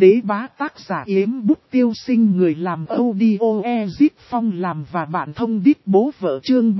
Đế bá tác giả Yếm Bút Tiêu Sinh, người làm audio Ezip Phong làm và bạn thông đít bố vợ. Chương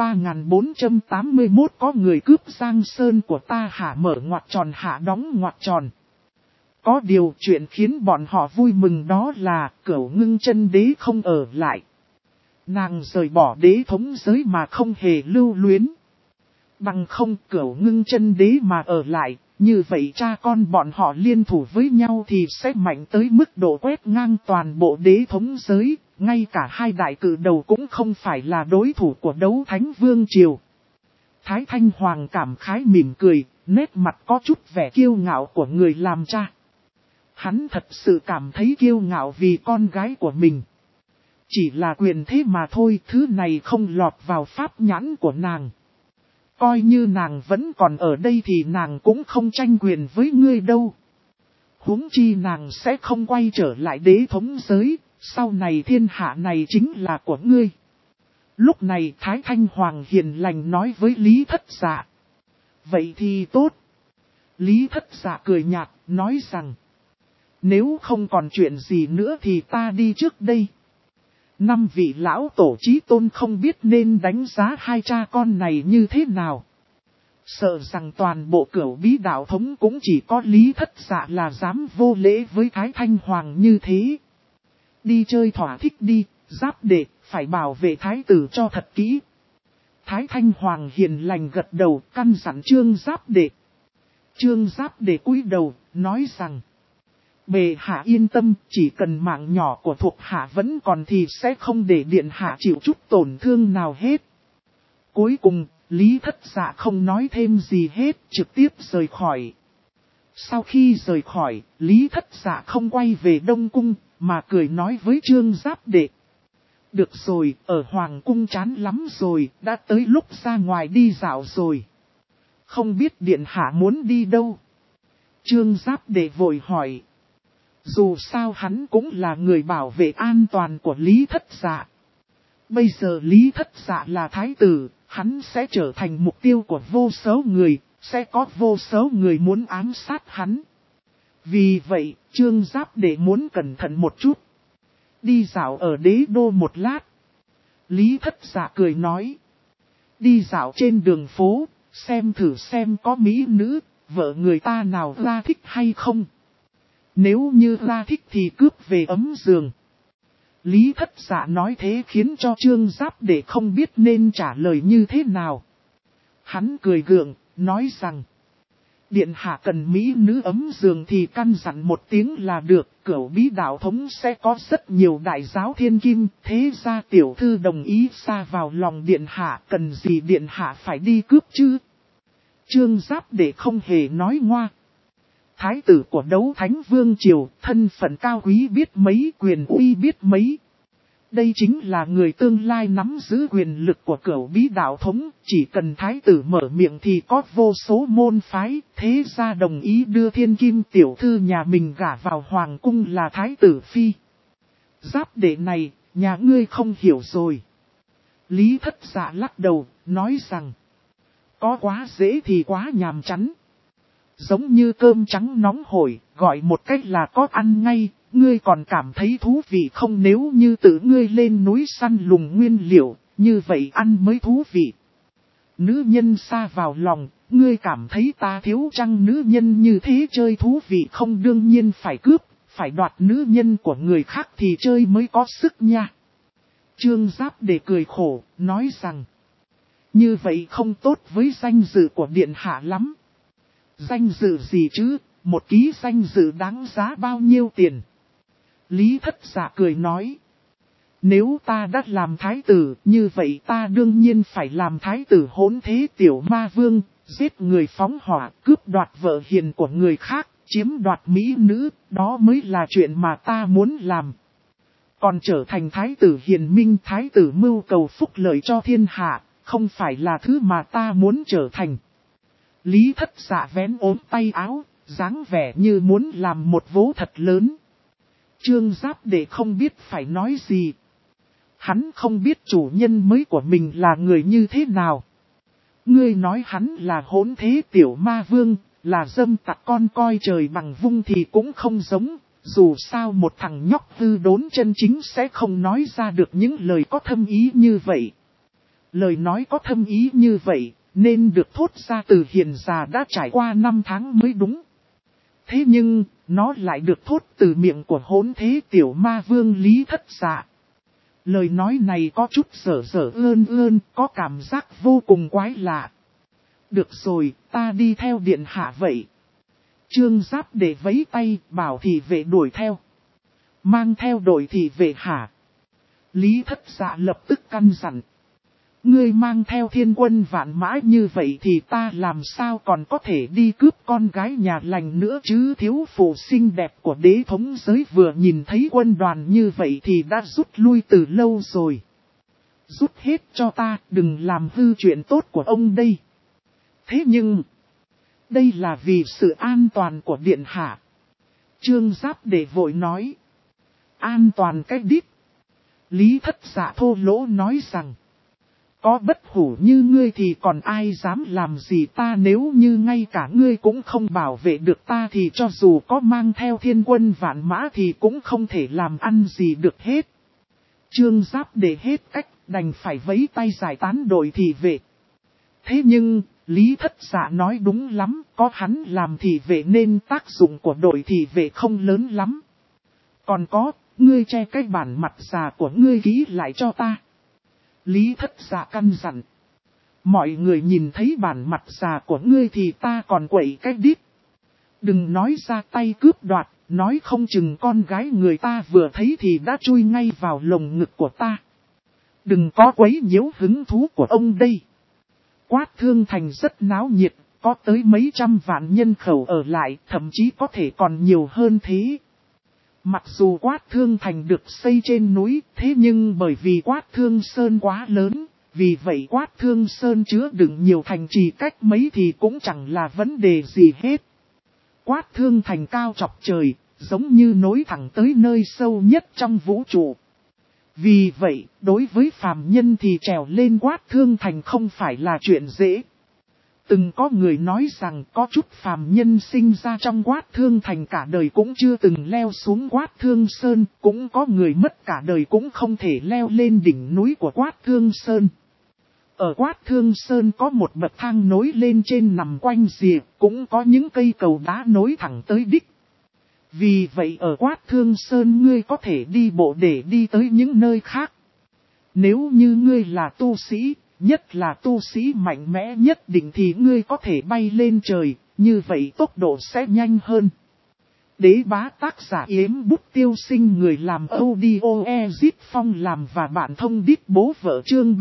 3481. Có người cướp Giang Sơn của ta hả? Mở ngoặc tròn hạ đóng ngoặc tròn. Có điều chuyện khiến bọn họ vui mừng đó là Cửu Ngưng Chân Đế không ở lại. Nàng rời bỏ đế thống giới mà không hề lưu luyến. Bằng không Cửu Ngưng Chân Đế mà ở lại, như vậy cha con bọn họ liên thủ với nhau thì sẽ mạnh tới mức độ quét ngang toàn bộ đế thống giới, ngay cả hai đại cử đầu cũng không phải là đối thủ của Đấu Thánh Vương Triều. Thái Thanh Hoàng cảm khái mỉm cười, nét mặt có chút vẻ kiêu ngạo của người làm cha. Hắn thật sự cảm thấy kiêu ngạo vì con gái của mình. Chỉ là quyền thế mà thôi, thứ này không lọt vào pháp nhãn của nàng. Coi như nàng vẫn còn ở đây thì nàng cũng không tranh quyền với ngươi đâu. Huống chi nàng sẽ không quay trở lại đế thống giới, sau này thiên hạ này chính là của ngươi. Lúc này Thái Thanh Hoàng hiền lành nói với Lý Thất Dạ. Vậy thì tốt. Lý Thất Dạ cười nhạt, nói rằng. Nếu không còn chuyện gì nữa thì ta đi trước đây. 5 vị lão tổ chí tôn không biết nên đánh giá hai cha con này như thế nào. Sợ rằng toàn bộ Cửu Bí đạo thống cũng chỉ có Lý Thất Dạ là dám vô lễ với Thái Thanh Hoàng như thế. Đi chơi thỏa thích đi, Giáp Đệ, phải bảo vệ thái tử cho thật kỹ. Thái Thanh Hoàng hiền lành gật đầu, căn dặn Trương Giáp Đệ. Trương Giáp Đệ cúi đầu, nói rằng. Bệ hạ yên tâm, chỉ cần mạng nhỏ của thuộc hạ vẫn còn thì sẽ không để điện hạ chịu chút tổn thương nào hết. Cuối cùng, Lý Thất Dạ không nói thêm gì hết, trực tiếp rời khỏi. Sau khi rời khỏi, Lý Thất Dạ không quay về Đông Cung, mà cười nói với Trương Giáp Đệ. Được rồi, ở Hoàng Cung chán lắm rồi, đã tới lúc ra ngoài đi dạo rồi. Không biết điện hạ muốn đi đâu? Trương Giáp Đệ vội hỏi. Dù sao hắn cũng là người bảo vệ an toàn của Lý Thất Dạ. Bây giờ Lý Thất Dạ là thái tử, hắn sẽ trở thành mục tiêu của vô số người, sẽ có vô số người muốn ám sát hắn. Vì vậy, Trương Giáp Đệ muốn cẩn thận một chút. Đi dạo ở đế đô một lát. Lý Thất Dạ cười nói. Đi dạo trên đường phố, xem thử xem có mỹ nữ, vợ người ta nào ra thích hay không. Nếu như ra thích thì cướp về ấm giường. Lý Thất Dạ nói thế khiến cho Trương Giáp Đệ không biết nên trả lời như thế nào. Hắn cười gượng, nói rằng. Điện hạ cần mỹ nữ ấm giường thì căn dặn một tiếng là được. Cửu Bí đạo thống sẽ có rất nhiều đại giáo thiên kim. Thế ra tiểu thư đồng ý xa vào lòng điện hạ. Cần gì điện hạ phải đi cướp chứ? Trương Giáp Đệ không hề nói ngoa. Thái tử của Đấu Thánh Vương Triều, thân phận cao quý biết mấy, quyền uy biết mấy. Đây chính là người tương lai nắm giữ quyền lực của Cửu Bí đạo thống, chỉ cần thái tử mở miệng thì có vô số môn phái, thế ra đồng ý đưa thiên kim tiểu thư nhà mình gả vào hoàng cung là thái tử phi. Giáp Đệ này, nhà ngươi không hiểu rồi. Lý Thất Dạ lắc đầu, nói rằng, có quá dễ thì quá nhàm chán. Giống như cơm trắng nóng hổi, gọi một cách là có ăn ngay, ngươi còn cảm thấy thú vị không? Nếu như tự ngươi lên núi săn lùng nguyên liệu, như vậy ăn mới thú vị. Nữ nhân xa vào lòng, ngươi cảm thấy ta thiếu chăng? Nữ nhân như thế chơi thú vị không? Đương nhiên phải cướp, phải đoạt nữ nhân của người khác thì chơi mới có sức nha. Trương Giáp Đệ cười khổ, nói rằng, như vậy không tốt với danh dự của điện hạ lắm. Danh dự gì chứ, một ký danh dự đáng giá bao nhiêu tiền? Lý Thất Dạ cười nói. Nếu ta đã làm thái tử, như vậy ta đương nhiên phải làm thái tử hỗn thế tiểu ma vương, giết người phóng hỏa, cướp đoạt vợ hiền của người khác, chiếm đoạt mỹ nữ, đó mới là chuyện mà ta muốn làm. Còn trở thành thái tử hiền minh, thái tử mưu cầu phúc lợi cho thiên hạ, không phải là thứ mà ta muốn trở thành. Lý Thất Dạ vén ốm tay áo, dáng vẻ như muốn làm một vố thật lớn. Trương Giáp Đệ không biết phải nói gì. Hắn không biết chủ nhân mới của mình là người như thế nào. Ngươi nói hắn là hỗn thế tiểu ma vương, là dâm tặc con coi trời bằng vung thì cũng không giống. Dù sao một thằng nhóc hư đốn chân chính sẽ không nói ra được những lời có thâm ý như vậy. Lời nói có thâm ý như vậy, nên được thốt ra từ hiền già đã trải qua 5 tháng mới đúng. Thế nhưng, nó lại được thốt từ miệng của hỗn thế tiểu ma vương Lý Thất Dạ. Lời nói này có chút dở dở ơn, có cảm giác vô cùng quái lạ. Được rồi, ta đi theo điện hạ vậy. Trương Giáp để vẫy tay, bảo thị vệ đuổi theo. Mang theo đội thị vệ hả? Lý Thất Dạ lập tức căn dặn. Ngươi mang theo thiên quân vạn mã như vậy thì ta làm sao còn có thể đi cướp con gái nhà lành nữa chứ? Thiếu phụ xinh đẹp của đế thống giới vừa nhìn thấy quân đoàn như vậy thì đã rút lui từ lâu rồi. Rút hết cho ta, đừng làm hư chuyện tốt của ông đây. Thế nhưng, đây là vì sự an toàn của điện hạ. Trương Giáp để vội nói. An toàn cái đít. Lý Thất Dạ thô lỗ nói rằng. Có bất hủ như ngươi thì còn ai dám làm gì ta, nếu như ngay cả ngươi cũng không bảo vệ được ta thì cho dù có mang theo thiên quân vạn mã thì cũng không thể làm ăn gì được hết. Trương Giáp để hết cách, đành phải vẫy tay giải tán đội thị vệ. Thế nhưng, Lý Thất Dạ nói đúng lắm, có hắn làm thị vệ nên tác dụng của đội thị vệ không lớn lắm. Còn có, ngươi che cái bản mặt già của ngươi kỹ lại cho ta. Lý Thất Dạ căn dặn. Mọi người nhìn thấy bản mặt già của ngươi thì ta còn quậy cái đít. Đừng nói ra tay cướp đoạt, nói không chừng con gái người ta vừa thấy thì đã chui ngay vào lồng ngực của ta. Đừng có quấy nhiễu hứng thú của ông đây. Quát Thương Thành rất náo nhiệt, có tới mấy trăm vạn nhân khẩu ở lại, thậm chí có thể còn nhiều hơn thế. Mặc dù Quát Thương Thành được xây trên núi, thế nhưng bởi vì Quát Thương Sơn quá lớn, vì vậy Quát Thương Sơn chứa đựng nhiều thành trì cách mấy thì cũng chẳng là vấn đề gì hết. Quát Thương Thành cao chọc trời, giống như nối thẳng tới nơi sâu nhất trong vũ trụ. Vì vậy, đối với phàm nhân thì trèo lên Quát Thương Thành không phải là chuyện dễ. Từng có người nói rằng có chút phàm nhân sinh ra trong Quát Thương Thành cả đời cũng chưa từng leo xuống Quát Thương Sơn, cũng có người mất cả đời cũng không thể leo lên đỉnh núi của Quát Thương Sơn. Ở Quát Thương Sơn có một bậc thang nối lên trên nằm quanh rìa, cũng có những cây cầu đá nối thẳng tới đích. Vì vậy ở Quát Thương Sơn ngươi có thể đi bộ để đi tới những nơi khác. Nếu như ngươi là tu sĩ, nhất là tu sĩ mạnh mẽ nhất định thì ngươi có thể bay lên trời, như vậy tốc độ sẽ nhanh hơn. Đế bá tác giả Yếm Bút Tiêu Sinh, người làm audio Ezit Phong làm và bạn thông đít bố vợ, chương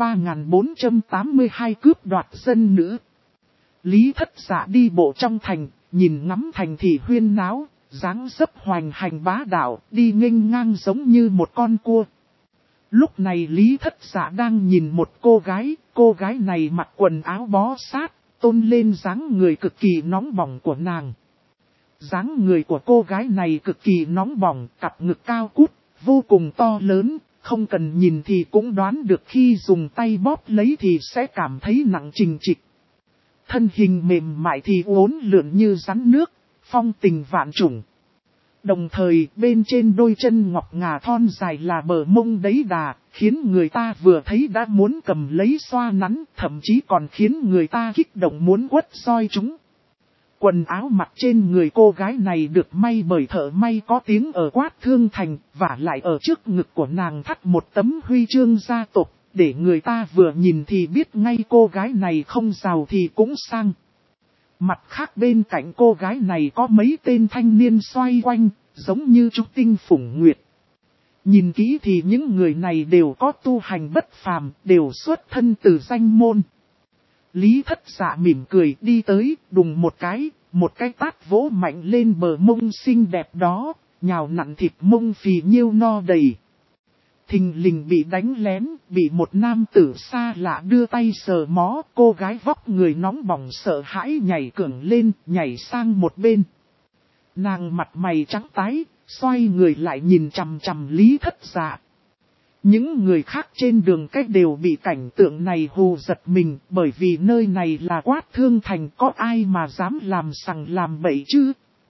3482 cướp đoạt dân nữ. Lý Thất Dạ đi bộ trong thành, nhìn ngắm thành thị huyên náo, dáng dấp hoành hành bá đạo, đi nghênh ngang giống như một con cua. Lúc này Lý Thất Dạ đang nhìn một cô gái này mặc quần áo bó sát, tôn lên dáng người cực kỳ nóng bỏng của nàng. Dáng người của cô gái này cực kỳ nóng bỏng, cặp ngực cao cút, vô cùng to lớn, không cần nhìn thì cũng đoán được khi dùng tay bóp lấy thì sẽ cảm thấy nặng trịch trịch. Thân hình mềm mại thì uốn lượn như rắn nước, phong tình vạn trùng. Đồng thời bên trên đôi chân ngọc ngà thon dài là bờ mông đấy đà, khiến người ta vừa thấy đã muốn cầm lấy xoa nắn, thậm chí còn khiến người ta kích động muốn quất roi chúng. Quần áo mặc trên người cô gái này được may bởi thợ may có tiếng ở Quát Thương Thành, và lại ở trước ngực của nàng thắt một tấm huy chương gia tộc, để người ta vừa nhìn thì biết ngay cô gái này không giàu thì cũng sang. Mặt khác bên cạnh cô gái này có mấy tên thanh niên xoay quanh, giống như trúc tinh phủng nguyệt. Nhìn kỹ thì những người này đều có tu hành bất phàm, đều xuất thân từ danh môn. Lý Thất Dạ mỉm cười đi tới, đùng một cái tát vỗ mạnh lên bờ mông xinh đẹp đó, nhào nặn thịt mông phì nhiêu no đầy. Thình lình bị đánh lén, bị một nam tử xa lạ đưa tay sờ mó, cô gái vóc người nóng bỏng sợ hãi nhảy cưởng lên, nhảy sang một bên. Nàng mặt mày trắng tái, xoay người lại nhìn chằm chằm Lý Thất Dạ. Những người khác trên đường cách đều bị cảnh tượng này hù giật mình, bởi vì nơi này là Quát Thương Thành, có ai mà dám làm sằng làm bậy chứ?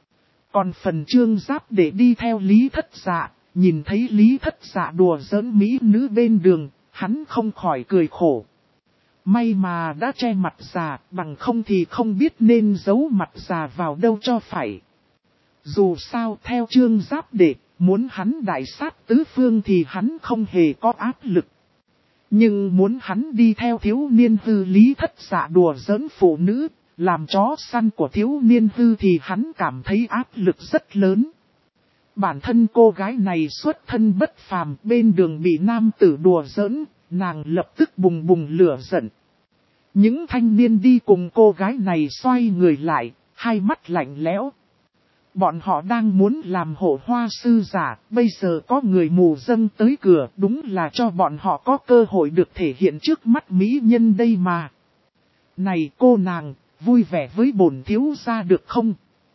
Còn phần Trương Giáp để đi theo Lý Thất Dạ, nhìn thấy Lý Thất Dạ đùa giỡn mỹ nữ bên đường, hắn không khỏi cười khổ. May mà đã che mặt già, bằng không thì không biết nên giấu mặt già vào đâu cho phải. Dù sao theo Trương Giáp để, muốn hắn đại sát tứ phương thì hắn không hề có áp lực. Nhưng muốn hắn đi theo thiếu niên hư Lý Thất Dạ đùa giỡn phụ nữ, làm chó săn của thiếu niên hư thì hắn cảm thấy áp lực rất lớn. Bản thân cô gái này xuất thân bất phàm, bên đường bị nam tử đùa giỡn, nàng lập tức bùng bùng lửa giận. Những thanh niên đi cùng cô gái này xoay người lại, hai mắt lạnh lẽo. Bọn họ đang muốn làm hộ hoa sư giả, bây giờ có người mù dâng tới cửa, đúng là cho bọn họ có cơ hội được thể hiện trước mắt mỹ nhân đây mà. Này cô nàng, vui vẻ với bổn thiếu gia được không?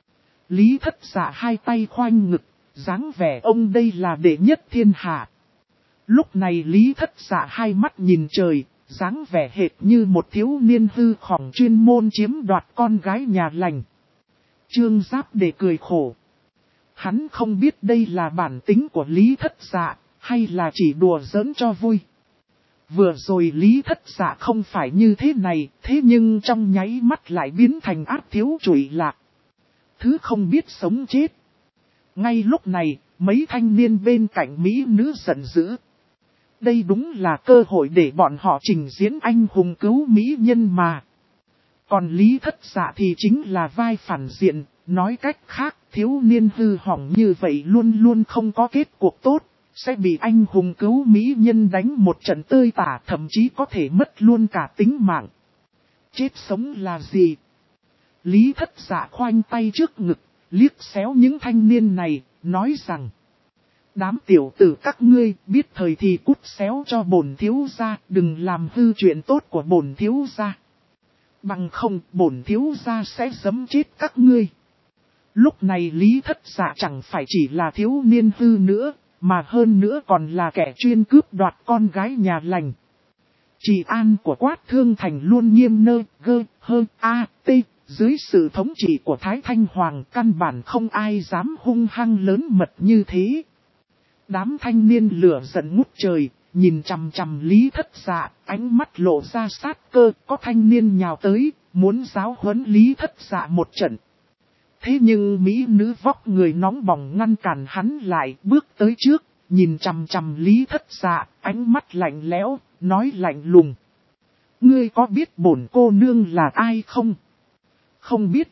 Lý Thất Dạ hai tay khoanh ngực, dáng vẻ ông đây là đệ nhất thiên hạ. Lúc này Lý Thất Dạ hai mắt nhìn trời, dáng vẻ hệt như một thiếu niên hư khỏng chuyên môn chiếm đoạt con gái nhà lành. Trương Giáp để cười khổ. Hắn không biết đây là bản tính của Lý Thất Dạ, hay là chỉ đùa giỡn cho vui. Vừa rồi Lý Thất Dạ không phải như thế này, thế nhưng trong nháy mắt lại biến thành ác thiếu trụy lạc. Thứ không biết sống chết. Ngay lúc này, mấy thanh niên bên cạnh mỹ nữ giận dữ. Đây đúng là cơ hội để bọn họ trình diễn anh hùng cứu mỹ nhân mà. Còn Lý Thất Dạ thì chính là vai phản diện, nói cách khác, thiếu niên hư hỏng như vậy luôn luôn không có kết cuộc tốt, sẽ bị anh hùng cứu mỹ nhân đánh một trận tơi tả, thậm chí có thể mất luôn cả tính mạng. Chết sống là gì? Lý Thất Dạ khoanh tay trước ngực, liếc xéo những thanh niên này, nói rằng: đám tiểu tử các ngươi biết thời thì cút xéo cho bổn thiếu gia, đừng làm hư chuyện tốt của bổn thiếu gia. Bằng không bổn thiếu gia sẽ giẫm chết các ngươi. Lúc này Lý Thất Dạ chẳng phải chỉ là thiếu niên hư nữa, mà hơn nữa còn là kẻ chuyên cướp đoạt con gái nhà lành. Trị an của Quát Thương Thành luôn nghiêm nơ, gơ, hơ, a, t, dưới sự thống trị của Thái Thanh Hoàng căn bản không ai dám hung hăng lớn mật như thế. Đám thanh niên lửa giận ngút trời, nhìn chằm chằm Lý Thất Dạ, ánh mắt lộ ra sát cơ, có thanh niên nhào tới, muốn giáo huấn Lý Thất Dạ một trận. Thế nhưng mỹ nữ vóc người nóng bỏng ngăn cản hắn lại, bước tới trước, nhìn chằm chằm Lý Thất Dạ, ánh mắt lạnh lẽo, nói lạnh lùng: ngươi có biết bổn cô nương là ai không? Không biết.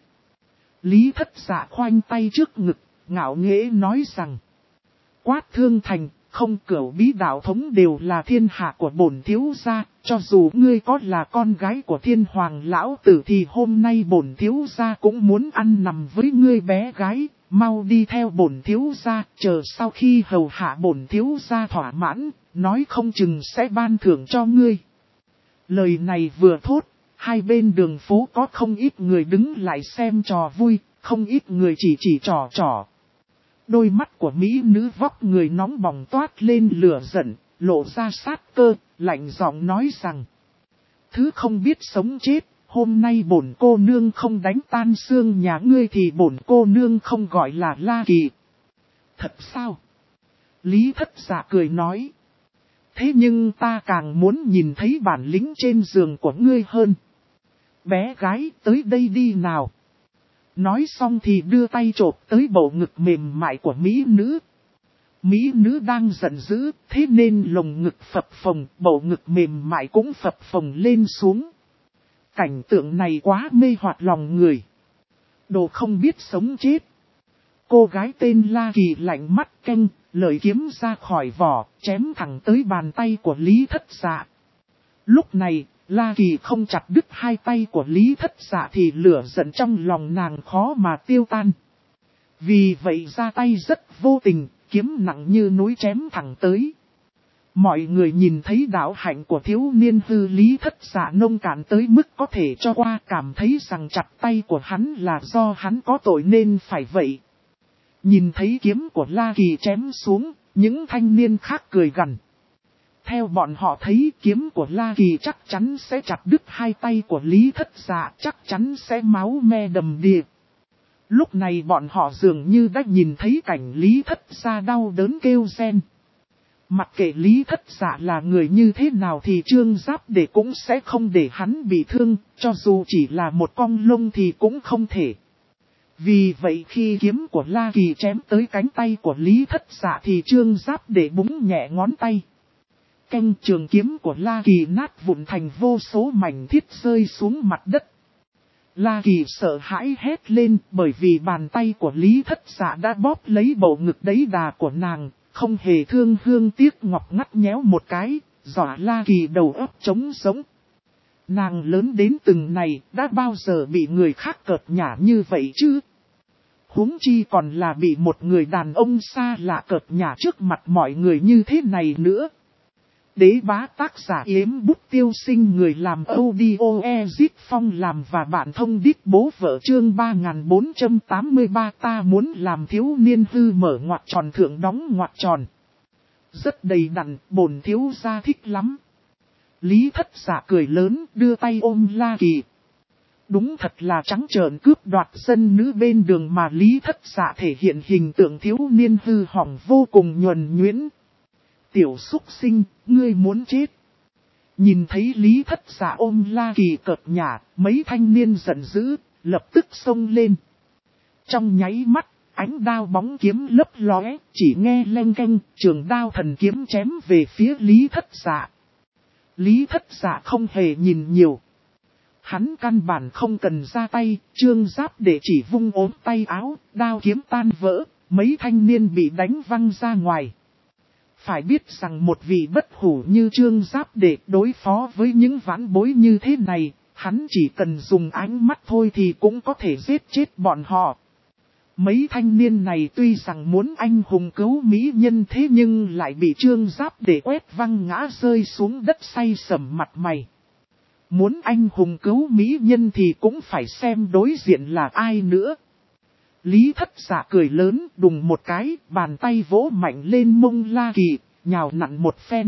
Lý Thất Dạ khoanh tay trước ngực, ngạo nghễ nói rằng: Quát Thương Thành, không cửu bí đạo thống đều là thiên hạ của bổn thiếu gia, cho dù ngươi có là con gái của thiên hoàng lão tử thì hôm nay bổn thiếu gia cũng muốn ăn nằm với ngươi bé gái, mau đi theo bổn thiếu gia, chờ sau khi hầu hạ bổn thiếu gia thỏa mãn, nói không chừng sẽ ban thưởng cho ngươi. Lời này vừa thốt, hai bên đường phố có không ít người đứng lại xem trò vui, không ít người chỉ trò. Đôi mắt của mỹ nữ vóc người nóng bỏng toát lên lửa giận, lộ ra sát cơ, lạnh giọng nói rằng: thứ không biết sống chết, hôm nay bổn cô nương không đánh tan xương nhà ngươi thì bổn cô nương không gọi là La Kỳ. Thật sao? Lý Thất Dạ cười nói: thế nhưng ta càng muốn nhìn thấy bản lĩnh trên giường của ngươi hơn. Bé gái tới đây đi nào. Nói xong thì đưa tay chộp tới bầu ngực mềm mại của mỹ nữ. Mỹ nữ đang giận dữ, thế nên lồng ngực phập phồng, bầu ngực mềm mại cũng phập phồng lên xuống. Cảnh tượng này quá mê hoặc lòng người. Đồ không biết sống chết. Cô gái tên La Kỳ lạnh mắt canh, lời kiếm ra khỏi vỏ, chém thẳng tới bàn tay của Lý Thất Dạ. Lúc này, La Kỳ không chặt đứt hai tay của Lý Thất Dạ thì lửa giận trong lòng nàng khó mà tiêu tan. Vì vậy ra tay rất vô tình, kiếm nặng như núi chém thẳng tới. Mọi người nhìn thấy đạo hạnh của thiếu niên hư Lý Thất Dạ nông cạn tới mức có thể cho qua, cảm thấy rằng chặt tay của hắn là do hắn có tội nên phải vậy. Nhìn thấy kiếm của La Kỳ chém xuống, những thanh niên khác cười gằn. Theo bọn họ thấy kiếm của La Kỳ chắc chắn sẽ chặt đứt hai tay của Lý Thất Dạ, chắc chắn sẽ máu me đầm đìa. Lúc này bọn họ dường như đã nhìn thấy cảnh Lý Thất Gia đau đớn kêu rên. Mặc kệ Lý Thất Dạ là người như thế nào thì Trương Giáp Đệ cũng sẽ không để hắn bị thương, cho dù chỉ là một cong lông thì cũng không thể. Vì vậy khi kiếm của La Kỳ chém tới cánh tay của Lý Thất Dạ thì Trương Giáp Đệ búng nhẹ ngón tay. Canh trường kiếm của La Kỳ nát vụn thành vô số mảnh thiết rơi xuống mặt đất. La Kỳ sợ hãi hét lên bởi vì bàn tay của Lý Thất Dạ đã bóp lấy bầu ngực đấy đà của nàng, không hề thương hương tiếc ngọc ngắt nhéo một cái, dọa La Kỳ đầu óc trống sống. Nàng lớn đến từng này đã bao giờ bị người khác cợt nhả như vậy chứ? Huống chi còn là bị một người đàn ông xa lạ cợt nhả trước mặt mọi người như thế này nữa. Đế bá tác giả Yếm Bút Tiêu Sinh, người làm audio Ezit Phong làm và bạn thông đít bố vợ chương 3483. Ta muốn làm thiếu niên hư mở ngoặc tròn thượng đóng ngoặc tròn. Rất đầy đặn, bổn thiếu gia thích lắm. Lý Thất Dạ cười lớn đưa tay ôm La Kỳ. Đúng thật là trắng trợn cướp đoạt dân nữ bên đường mà Lý Thất Dạ thể hiện hình tượng thiếu niên hư hỏng vô cùng nhuần nhuyễn. Tiểu súc sinh, ngươi muốn chết. Nhìn thấy Lý Thất Dạ ôm La Kỳ cợt nhả, mấy thanh niên giận dữ, lập tức xông lên. Trong nháy mắt, ánh đao bóng kiếm lấp lóe, chỉ nghe leng keng, trường đao thần kiếm chém về phía Lý Thất Dạ. Lý Thất Dạ không hề nhìn nhiều. Hắn căn bản không cần ra tay, Trương Giáp để chỉ vung ốm tay áo, đao kiếm tan vỡ, mấy thanh niên bị đánh văng ra ngoài. Phải biết rằng một vị bất hủ như Trương Giáp để đối phó với những vãn bối như thế này, hắn chỉ cần dùng ánh mắt thôi thì cũng có thể giết chết bọn họ. Mấy thanh niên này tuy rằng muốn anh hùng cứu mỹ nhân thế nhưng lại bị Trương Giáp để quét văng ngã rơi xuống đất say sẩm mặt mày. Muốn anh hùng cứu mỹ nhân thì cũng phải xem đối diện là ai nữa. Lý Thất Dạ cười lớn đùng một cái, bàn tay vỗ mạnh lên mông La Kỳ, nhào nặn một phen.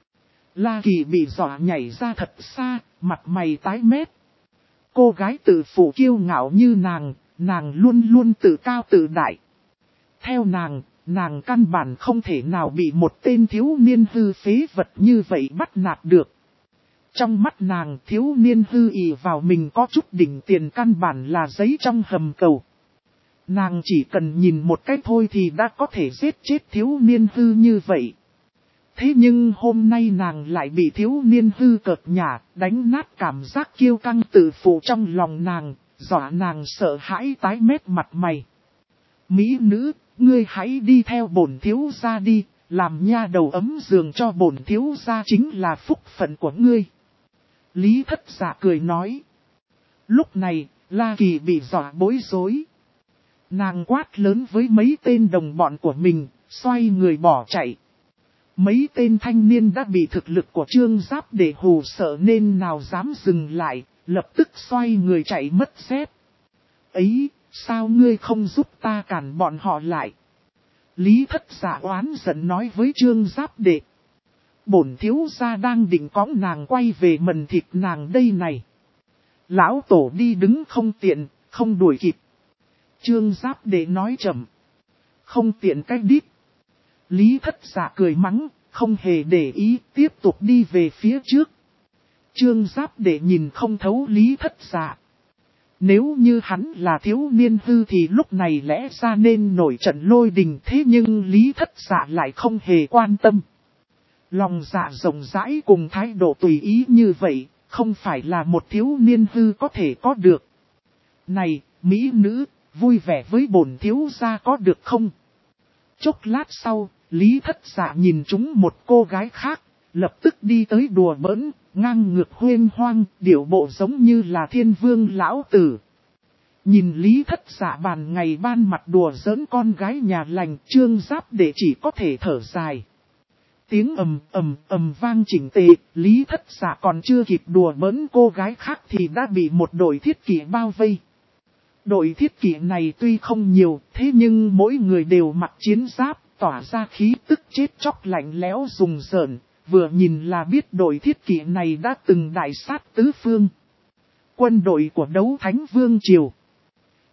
La Kỳ bị dọa nhảy ra thật xa, mặt mày tái mét. Cô gái tự phụ kiêu ngạo như nàng luôn luôn tự cao tự đại. Theo nàng căn bản không thể nào bị một tên thiếu niên hư phế vật như vậy bắt nạt được. Trong mắt nàng, thiếu niên hư ỷ vào mình có chút đỉnh tiền căn bản là giấy trong hầm cầu. Nàng chỉ cần nhìn một cái thôi thì đã có thể giết chết thiếu niên hư như vậy. Thế nhưng hôm nay nàng lại bị thiếu niên hư cợt nhả, đánh nát cảm giác kiêu căng tự phụ trong lòng nàng, dọa nàng sợ hãi tái mét mặt mày. Mỹ nữ, ngươi hãy đi theo bổn thiếu gia đi, làm nha đầu ấm giường cho bổn thiếu gia chính là phúc phận của ngươi. Lý Thất Dạ cười nói. Lúc này, La Kỳ bị dọa bối rối. Nàng quát lớn với mấy tên đồng bọn của mình, xoay người bỏ chạy. Mấy tên thanh niên đã bị thực lực của Trương Giáp để hù sợ nên nào dám dừng lại, lập tức xoay người chạy mất dép. Ấy, sao ngươi không giúp ta cản bọn họ lại? Lý Thất Dạ oán giận nói với Trương Giáp Đệ. Bổn thiếu gia đang định cõng nàng quay về mần thịt nàng đây này. Lão tổ đi đứng không tiện, không đuổi kịp. Trương Giáp Đệ nói chậm. Không tiện cách đít. Lý Thất Dạ cười mắng, không hề để ý, tiếp tục đi về phía trước. Trương Giáp Đệ nhìn không thấu Lý Thất Dạ. Nếu như hắn là thiếu niên hư thì lúc này lẽ ra nên nổi trận lôi đình, thế nhưng Lý Thất Dạ lại không hề quan tâm. Lòng dạ rộng rãi cùng thái độ tùy ý như vậy, không phải là một thiếu niên hư có thể có được. Này, mỹ nữ, vui vẻ với bổn thiếu gia có được không? Chốc lát sau, Lý Thất Dạ nhìn trúng một cô gái khác, lập tức đi tới đùa bỡn, ngang ngược huênh hoang, điệu bộ giống như là thiên vương lão tử. Nhìn Lý Thất Dạ bàn ngày ban mặt đùa giỡn con gái nhà lành, Trương Giáp Đệ chỉ có thể thở dài. Tiếng ầm vang chỉnh tề, Lý Thất Dạ còn chưa kịp đùa bỡn cô gái khác thì đã bị một đội thiết kỵ bao vây. Đội thiết kỵ này tuy không nhiều, thế nhưng mỗi người đều mặc chiến giáp, tỏa ra khí tức chết chóc lạnh lẽo rùng rợn, vừa nhìn là biết đội thiết kỵ này đã từng đại sát tứ phương. Quân đội của Đấu Thánh Vương Triều.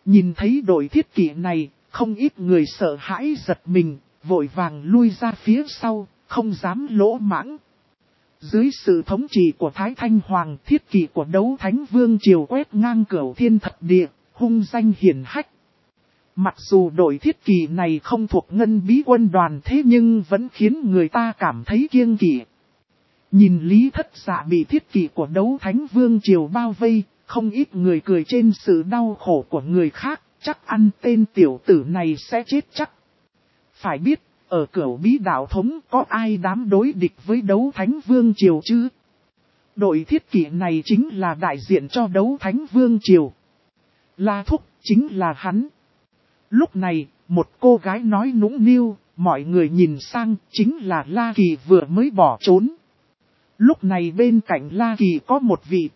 Nhìn thấy đội thiết kỵ này, không ít người sợ hãi giật mình, vội vàng lui ra phía sau, không dám lỗ mãng. Dưới sự thống trị của Thái Thanh Hoàng, thiết kỵ của Đấu Thánh Vương Triều quét ngang cửu thiên thập địa, hung danh hiển hách. Mặc dù đội thiết kỵ này không thuộc ngân bí quân đoàn thế nhưng vẫn khiến người ta cảm thấy kiêng kỵ. Nhìn Lý Thất Dạ bị thiết kỵ của Đấu Thánh Vương Triều bao vây, không ít người cười trên sự đau khổ của người khác, chắc ăn tên tiểu tử này sẽ chết chắc. Phải biết, ở cửu bí đạo thống có ai dám đối địch với Đấu Thánh Vương Triều chứ? Đội thiết kỵ này chính là đại diện cho Đấu Thánh Vương Triều. La Thúc chính là hắn. Lúc này, một cô gái nói nũng nịu, mọi người nhìn sang, chính là La Kỳ vừa mới bỏ trốn. Lúc này bên cạnh La Kỳ có một vị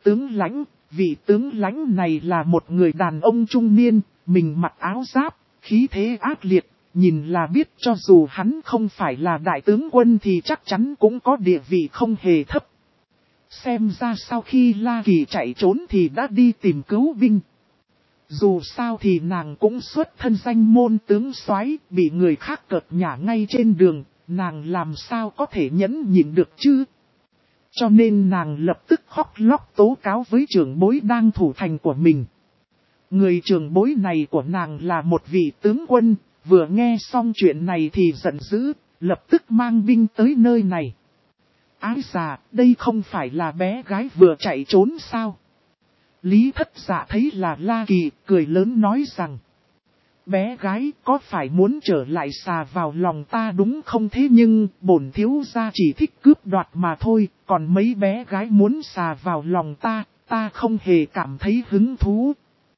tướng lãnh này là một người đàn ông trung niên, mình mặc áo giáp, khí thế ác liệt, nhìn là biết cho dù hắn không phải là đại tướng quân thì chắc chắn cũng có địa vị không hề thấp. Xem ra sau khi La Kỳ chạy trốn thì đã đi tìm cứu binh. Dù sao thì nàng cũng xuất thân danh môn tướng soái, bị người khác cợt nhả ngay trên đường, nàng làm sao có thể nhẫn nhịn được chứ? Cho nên nàng lập tức khóc lóc tố cáo với trưởng bối đang thủ thành của mình. Người trưởng bối này của nàng là một vị tướng quân, vừa nghe xong chuyện này thì giận dữ, lập tức mang binh tới nơi này. Ái già, đây không phải là bé gái vừa chạy trốn sao? Lý Thất Dạ thấy là La Kỳ, cười lớn nói rằng: bé gái có phải muốn trở lại xà vào lòng ta đúng không? Thế nhưng bổn thiếu gia chỉ thích cướp đoạt mà thôi, còn mấy bé gái muốn xà vào lòng ta không hề cảm thấy hứng thú.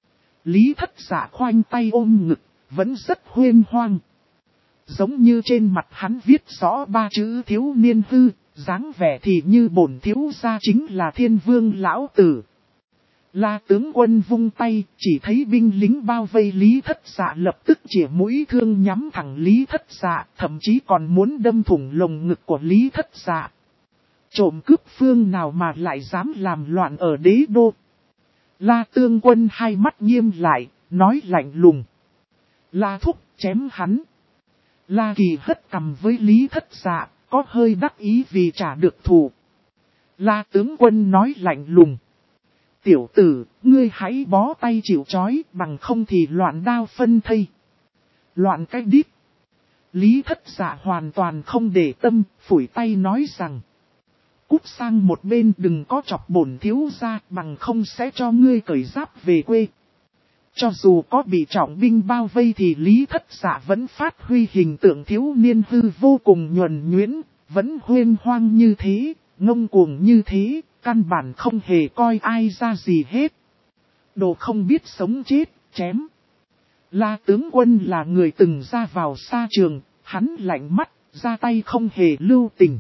Lý Thất Dạ khoanh tay ôm ngực, vẫn rất huênh hoang. Giống như trên mặt hắn viết rõ ba chữ thiếu niên hư, dáng vẻ thì như bổn thiếu gia chính là Thiên Vương lão tử. La tướng quân vung tay, chỉ thấy binh lính bao vây Lý Thất Dạ lập tức chĩa mũi thương nhắm thẳng Lý Thất Dạ, thậm chí còn muốn đâm thủng lồng ngực của Lý Thất Dạ. Trộm cướp phương nào mà lại dám làm loạn ở đế đô? La tướng quân hai mắt nghiêm lại, nói lạnh lùng: La thúc, chém hắn. La Kỳ hất cằm với Lý Thất Dạ, có hơi đắc ý vì trả được thù. La tướng quân nói lạnh lùng: tiểu tử, ngươi hãy bó tay chịu trói, bằng không thì loạn đao phân thây. Loạn cái đít. Lý Thất Dạ hoàn toàn không để tâm, phủi tay nói rằng: cút sang một bên, đừng có chọc bổn thiếu gia, bằng không sẽ cho ngươi cởi giáp về quê. Cho dù có bị trọng binh bao vây thì Lý Thất Dạ vẫn phát huy hình tượng thiếu niên hư vô cùng nhuần nhuyễn, vẫn huênh hoang như thế, ngông cuồng như thế, căn bản không hề coi ai ra gì hết. Đồ không biết sống chết, chém. La tướng quân là người từng ra vào xa trường, hắn lạnh mắt, ra tay không hề lưu tình.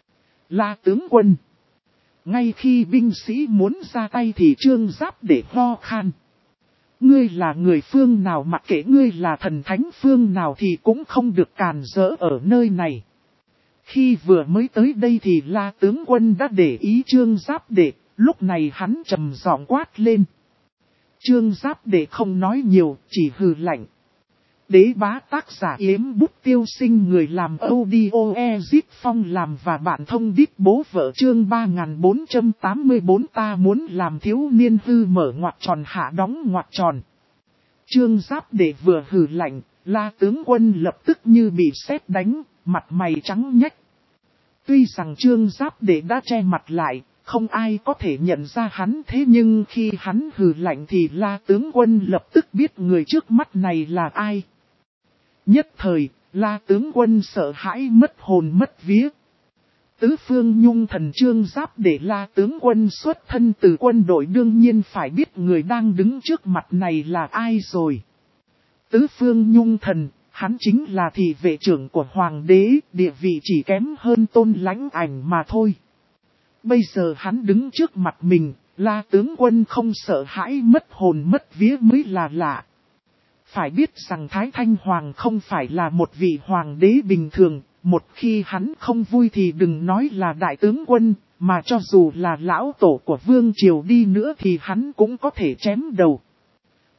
La tướng quân. Ngay khi binh sĩ muốn ra tay thì Trương Giáp để ho khan. Ngươi là người phương nào, mặc kệ ngươi là thần thánh phương nào thì cũng không được càn rỡ ở nơi này. Khi vừa mới tới đây thì La tướng quân đã để ý Trương Giáp Đệ, lúc này hắn trầm giọng quát lên. Trương Giáp Đệ không nói nhiều, chỉ hừ lạnh. Đế bá tác giả Yếm Bút Tiêu Sinh, người làm audio Ezip Phong làm và bạn thông đít bố vợ, chương 3484. Ta muốn làm thiếu niên hư mở ngoặc tròn hạ đóng ngoặc tròn. Trương Giáp Đệ vừa hừ lạnh, La tướng quân lập tức như bị sét đánh, mặt mày trắng nhách. Tuy rằng Trương Giáp Đệ đã che mặt lại, không ai có thể nhận ra hắn, thế nhưng khi hắn hừ lạnh thì La tướng quân lập tức biết người trước mắt này là ai. Nhất thời, La tướng quân sợ hãi mất hồn mất vía. Tứ phương nhung thần Trương Giáp Đệ, La tướng quân xuất thân từ quân đội, đương nhiên phải biết người đang đứng trước mặt này là ai rồi. Tứ phương nhung thần, hắn chính là thị vệ trưởng của hoàng đế, địa vị chỉ kém hơn Tôn Lãnh Ảnh mà thôi. Bây giờ hắn đứng trước mặt mình, La tướng quân không sợ hãi mất hồn mất vía mới là lạ. Phải biết rằng Thái Thanh Hoàng không phải là một vị hoàng đế bình thường, một khi hắn không vui thì đừng nói là đại tướng quân, mà cho dù là lão tổ của vương triều đi nữa thì hắn cũng có thể chém đầu.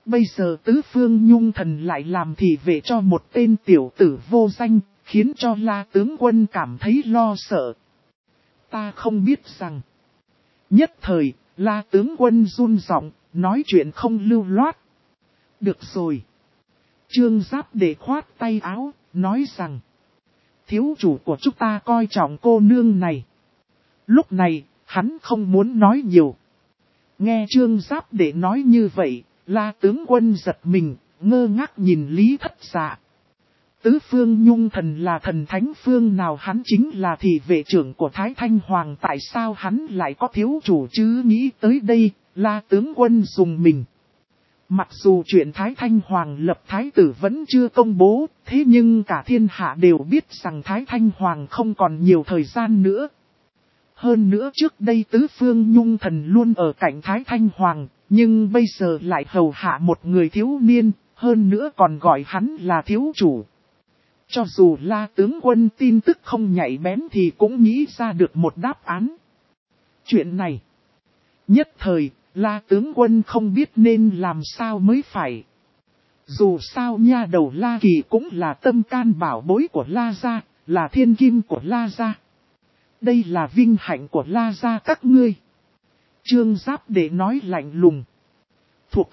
Bây giờ tứ phương nhung thần lại làm thị vệ cho một tên tiểu tử vô danh, khiến cho La tướng quân cảm thấy lo sợ. Ta không biết rằng. Nhất thời, La tướng quân run giọng, nói chuyện không lưu loát. Được rồi. Trương Giáp để khoát tay áo, nói rằng. Thiếu chủ của chúng ta coi trọng cô nương này. Lúc này, hắn không muốn nói nhiều. Nghe Trương Giáp để nói như vậy, La tướng quân giật mình, ngơ ngác nhìn Lý Thất Dạ. Tứ phương nhung thần là thần thánh phương nào, hắn chính là thị vệ trưởng của Thái Thanh Hoàng, tại sao hắn lại có thiếu chủ chứ? Nghĩ tới đây, La tướng quân dùng mình. Mặc dù chuyện Thái Thanh Hoàng lập thái tử vẫn chưa công bố, thế nhưng cả thiên hạ đều biết rằng Thái Thanh Hoàng không còn nhiều thời gian nữa. Hơn nữa trước đây tứ phương nhung thần luôn ở cạnh Thái Thanh Hoàng, nhưng bây giờ lại hầu hạ một người thiếu niên, hơn nữa còn gọi hắn là thiếu chủ. Cho dù La tướng quân tin tức không nhạy bén thì cũng nghĩ ra được một đáp án. Chuyện này, nhất thời, La tướng quân không biết nên làm sao mới phải. Dù sao nha đầu La Kỳ cũng là tâm can bảo bối của La gia, là thiên kim của La gia. Đây là vinh hạnh của La gia các ngươi. Trương Giáp để nói lạnh lùng. Thuộc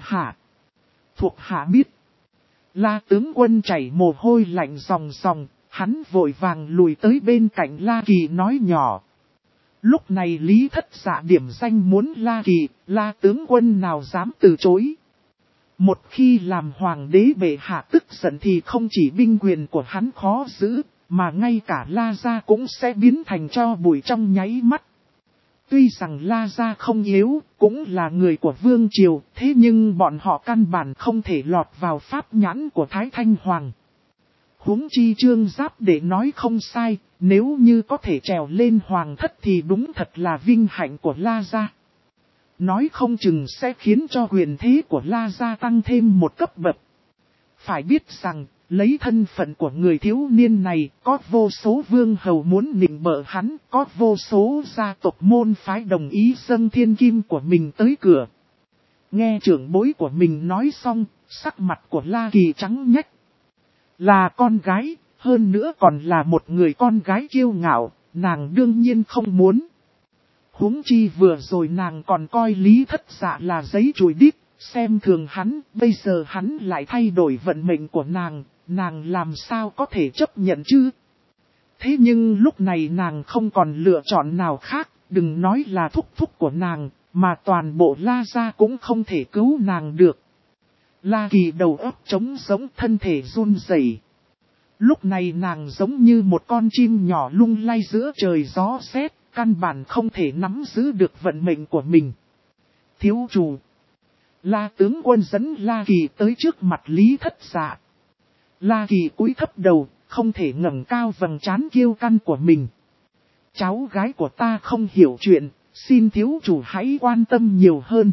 hạ biết. La tướng quân chảy mồ hôi lạnh ròng ròng, hắn vội vàng lùi tới bên cạnh La Kỳ nói nhỏ. Lúc này Lý Thất Dạ điểm danh muốn La Kỳ, La tướng quân nào dám từ chối. Một khi làm hoàng đế bệ hạ tức giận thì không chỉ binh quyền của hắn khó giữ, mà ngay cả La gia cũng sẽ biến thành tro bụi trong nháy mắt. Tuy rằng La gia không yếu, cũng là người của vương triều, thế nhưng bọn họ căn bản không thể lọt vào pháp nhãn của Thái Thanh Hoàng. Huống chi Trương Giáp để nói không sai, nếu như có thể trèo lên hoàng thất thì đúng thật là vinh hạnh của La gia. Nói không chừng sẽ khiến cho quyền thế của La gia tăng thêm một cấp bậc. Phải biết rằng, lấy thân phận của người thiếu niên này, có vô số vương hầu muốn nịnh bợ hắn, có vô số gia tộc môn phái đồng ý dâng thiên kim của mình tới cửa. Nghe trưởng bối của mình nói xong, sắc mặt của La Kỳ trắng nhách. Là con gái, hơn nữa còn là một người con gái kiêu ngạo, nàng đương nhiên không muốn. Huống chi vừa rồi nàng còn coi Lý Thất Dạ là giấy chùi đít, xem thường hắn, bây giờ hắn lại thay đổi vận mệnh của nàng làm sao có thể chấp nhận chứ? Thế nhưng lúc này nàng không còn lựa chọn nào khác, đừng nói là thúc thúc của nàng, mà toàn bộ La gia cũng không thể cứu nàng được. La Kỳ đầu óc trống rỗng, thân thể run rẩy. Lúc này nàng giống như một con chim nhỏ lung lay giữa trời gió sét, căn bản không thể nắm giữ được vận mệnh của mình. Thiếu chủ. La tướng quân dẫn La Kỳ tới trước mặt Lý Thất Dạ. La Kỳ cúi thấp đầu, không thể ngẩng cao vầng trán kiêu căng của mình. Cháu gái của ta không hiểu chuyện, xin thiếu chủ hãy quan tâm nhiều hơn.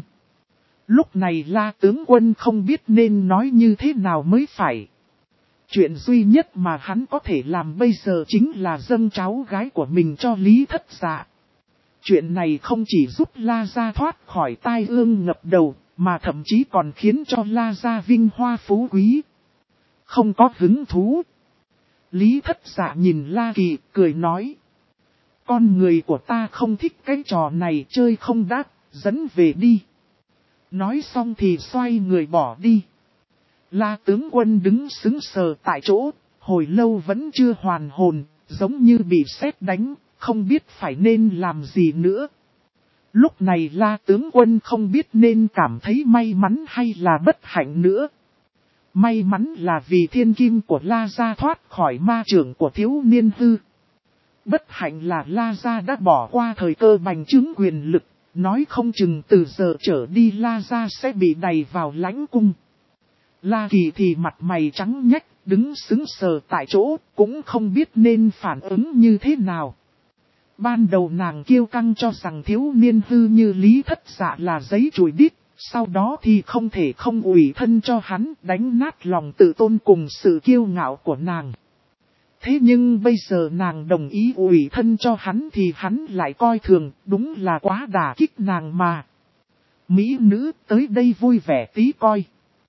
Lúc này La tướng quân không biết nên nói như thế nào mới phải. Chuyện duy nhất mà hắn có thể làm bây giờ chính là dâng cháu gái của mình cho Lý Thất Dạ. Chuyện này không chỉ giúp La gia thoát khỏi tai ương ngập đầu, mà thậm chí còn khiến cho La gia vinh hoa phú quý. Không có hứng thú. Lý Thất Dạ nhìn La Kỳ, cười nói. Con người của ta không thích cái trò này, chơi không đắt, dẫn về đi. Nói xong thì xoay người bỏ đi. La tướng quân đứng sững sờ tại chỗ, hồi lâu vẫn chưa hoàn hồn, giống như bị sét đánh, không biết phải nên làm gì nữa. Lúc này La tướng quân không biết nên cảm thấy may mắn hay là bất hạnh nữa. May mắn là vì thiên kim của La gia thoát khỏi ma trưởng của thiếu niên hư. Bất hạnh là La gia đã bỏ qua thời cơ bành trướng quyền lực, nói không chừng từ giờ trở đi La gia sẽ bị đày vào lãnh cung. La Kỳ thì mặt mày trắng nhách, đứng sững sờ tại chỗ, cũng không biết nên phản ứng như thế nào. Ban đầu nàng kiêu căng cho rằng thiếu niên hư như Lý Thất Dạ là giấy chùi đít, sau đó thì không thể không ủy thân cho hắn, đánh nát lòng tự tôn cùng sự kiêu ngạo của nàng. Thế nhưng bây giờ nàng đồng ý ủy thân cho hắn thì hắn lại coi thường, đúng là quá đả kích nàng mà. Mỹ nữ tới đây vui vẻ tí coi.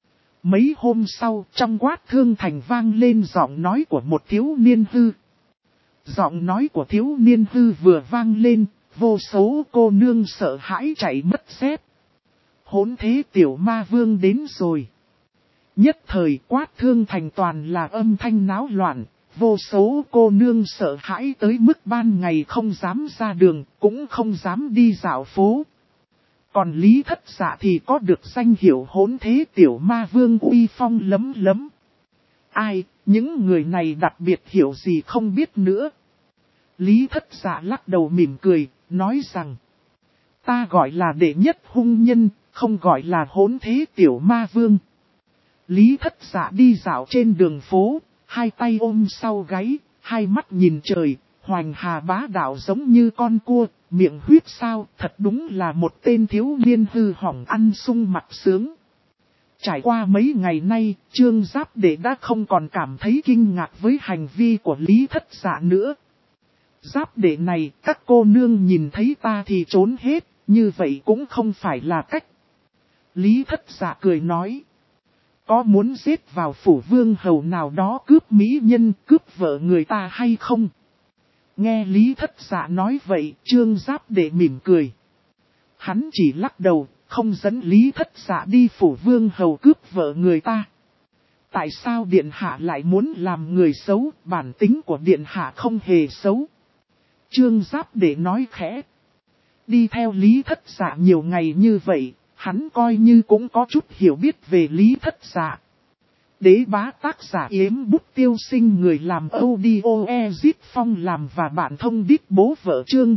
Mấy hôm sau, trong Quát Thương Thành vang lên giọng nói của một thiếu niên hư. Giọng nói của thiếu niên hư vừa vang lên, vô số cô nương sợ hãi chạy mất dép. Hỗn thế tiểu ma vương đến rồi. Nhất thời Quát Thương Thành toàn là âm thanh náo loạn, vô số cô nương sợ hãi tới mức ban ngày không dám ra đường, cũng không dám đi dạo phố. Còn Lý Thất Dạ thì có được danh hiệu hỗn thế tiểu ma vương uy phong lấm lấm. Ai, những người này đặc biệt hiểu gì không biết nữa. Lý Thất Dạ lắc đầu mỉm cười, nói rằng: ta gọi là đệ nhất hung nhân, không gọi là hỗn thế tiểu ma vương. Lý Thất Dạ đi dạo trên đường phố, hai tay ôm sau gáy, hai mắt nhìn trời, hoành hà bá đạo giống như con cua, miệng huyết sao, thật đúng là một tên thiếu niên hư hỏng ăn sung mặc sướng. Trải qua mấy ngày nay, Trương Giáp Đệ đã không còn cảm thấy kinh ngạc với hành vi của Lý Thất Dạ nữa. Giáp Đệ này, các cô nương nhìn thấy ta thì trốn hết, như vậy cũng không phải là cách. Lý Thất Dạ cười nói: có muốn giết vào phủ vương hầu nào đó cướp mỹ nhân, cướp vợ người ta hay không? Nghe Lý Thất Dạ nói vậy, Trương Giáp Đệ mỉm cười. Hắn chỉ lắc đầu, không dẫn Lý Thất Dạ đi phủ vương hầu cướp vợ người ta. Tại sao Điện Hạ lại muốn làm người xấu, bản tính của Điện Hạ không hề xấu? Trương Giáp Đệ nói khẽ. Đi theo Lý Thất Dạ nhiều ngày như vậy, hắn coi như cũng có chút hiểu biết về Lý Thất Dạ. Đế bá tác giả Yếm Bút Tiêu Sinh, người làm audio Ezip Phong làm và bạn thông đít bố vợ, chương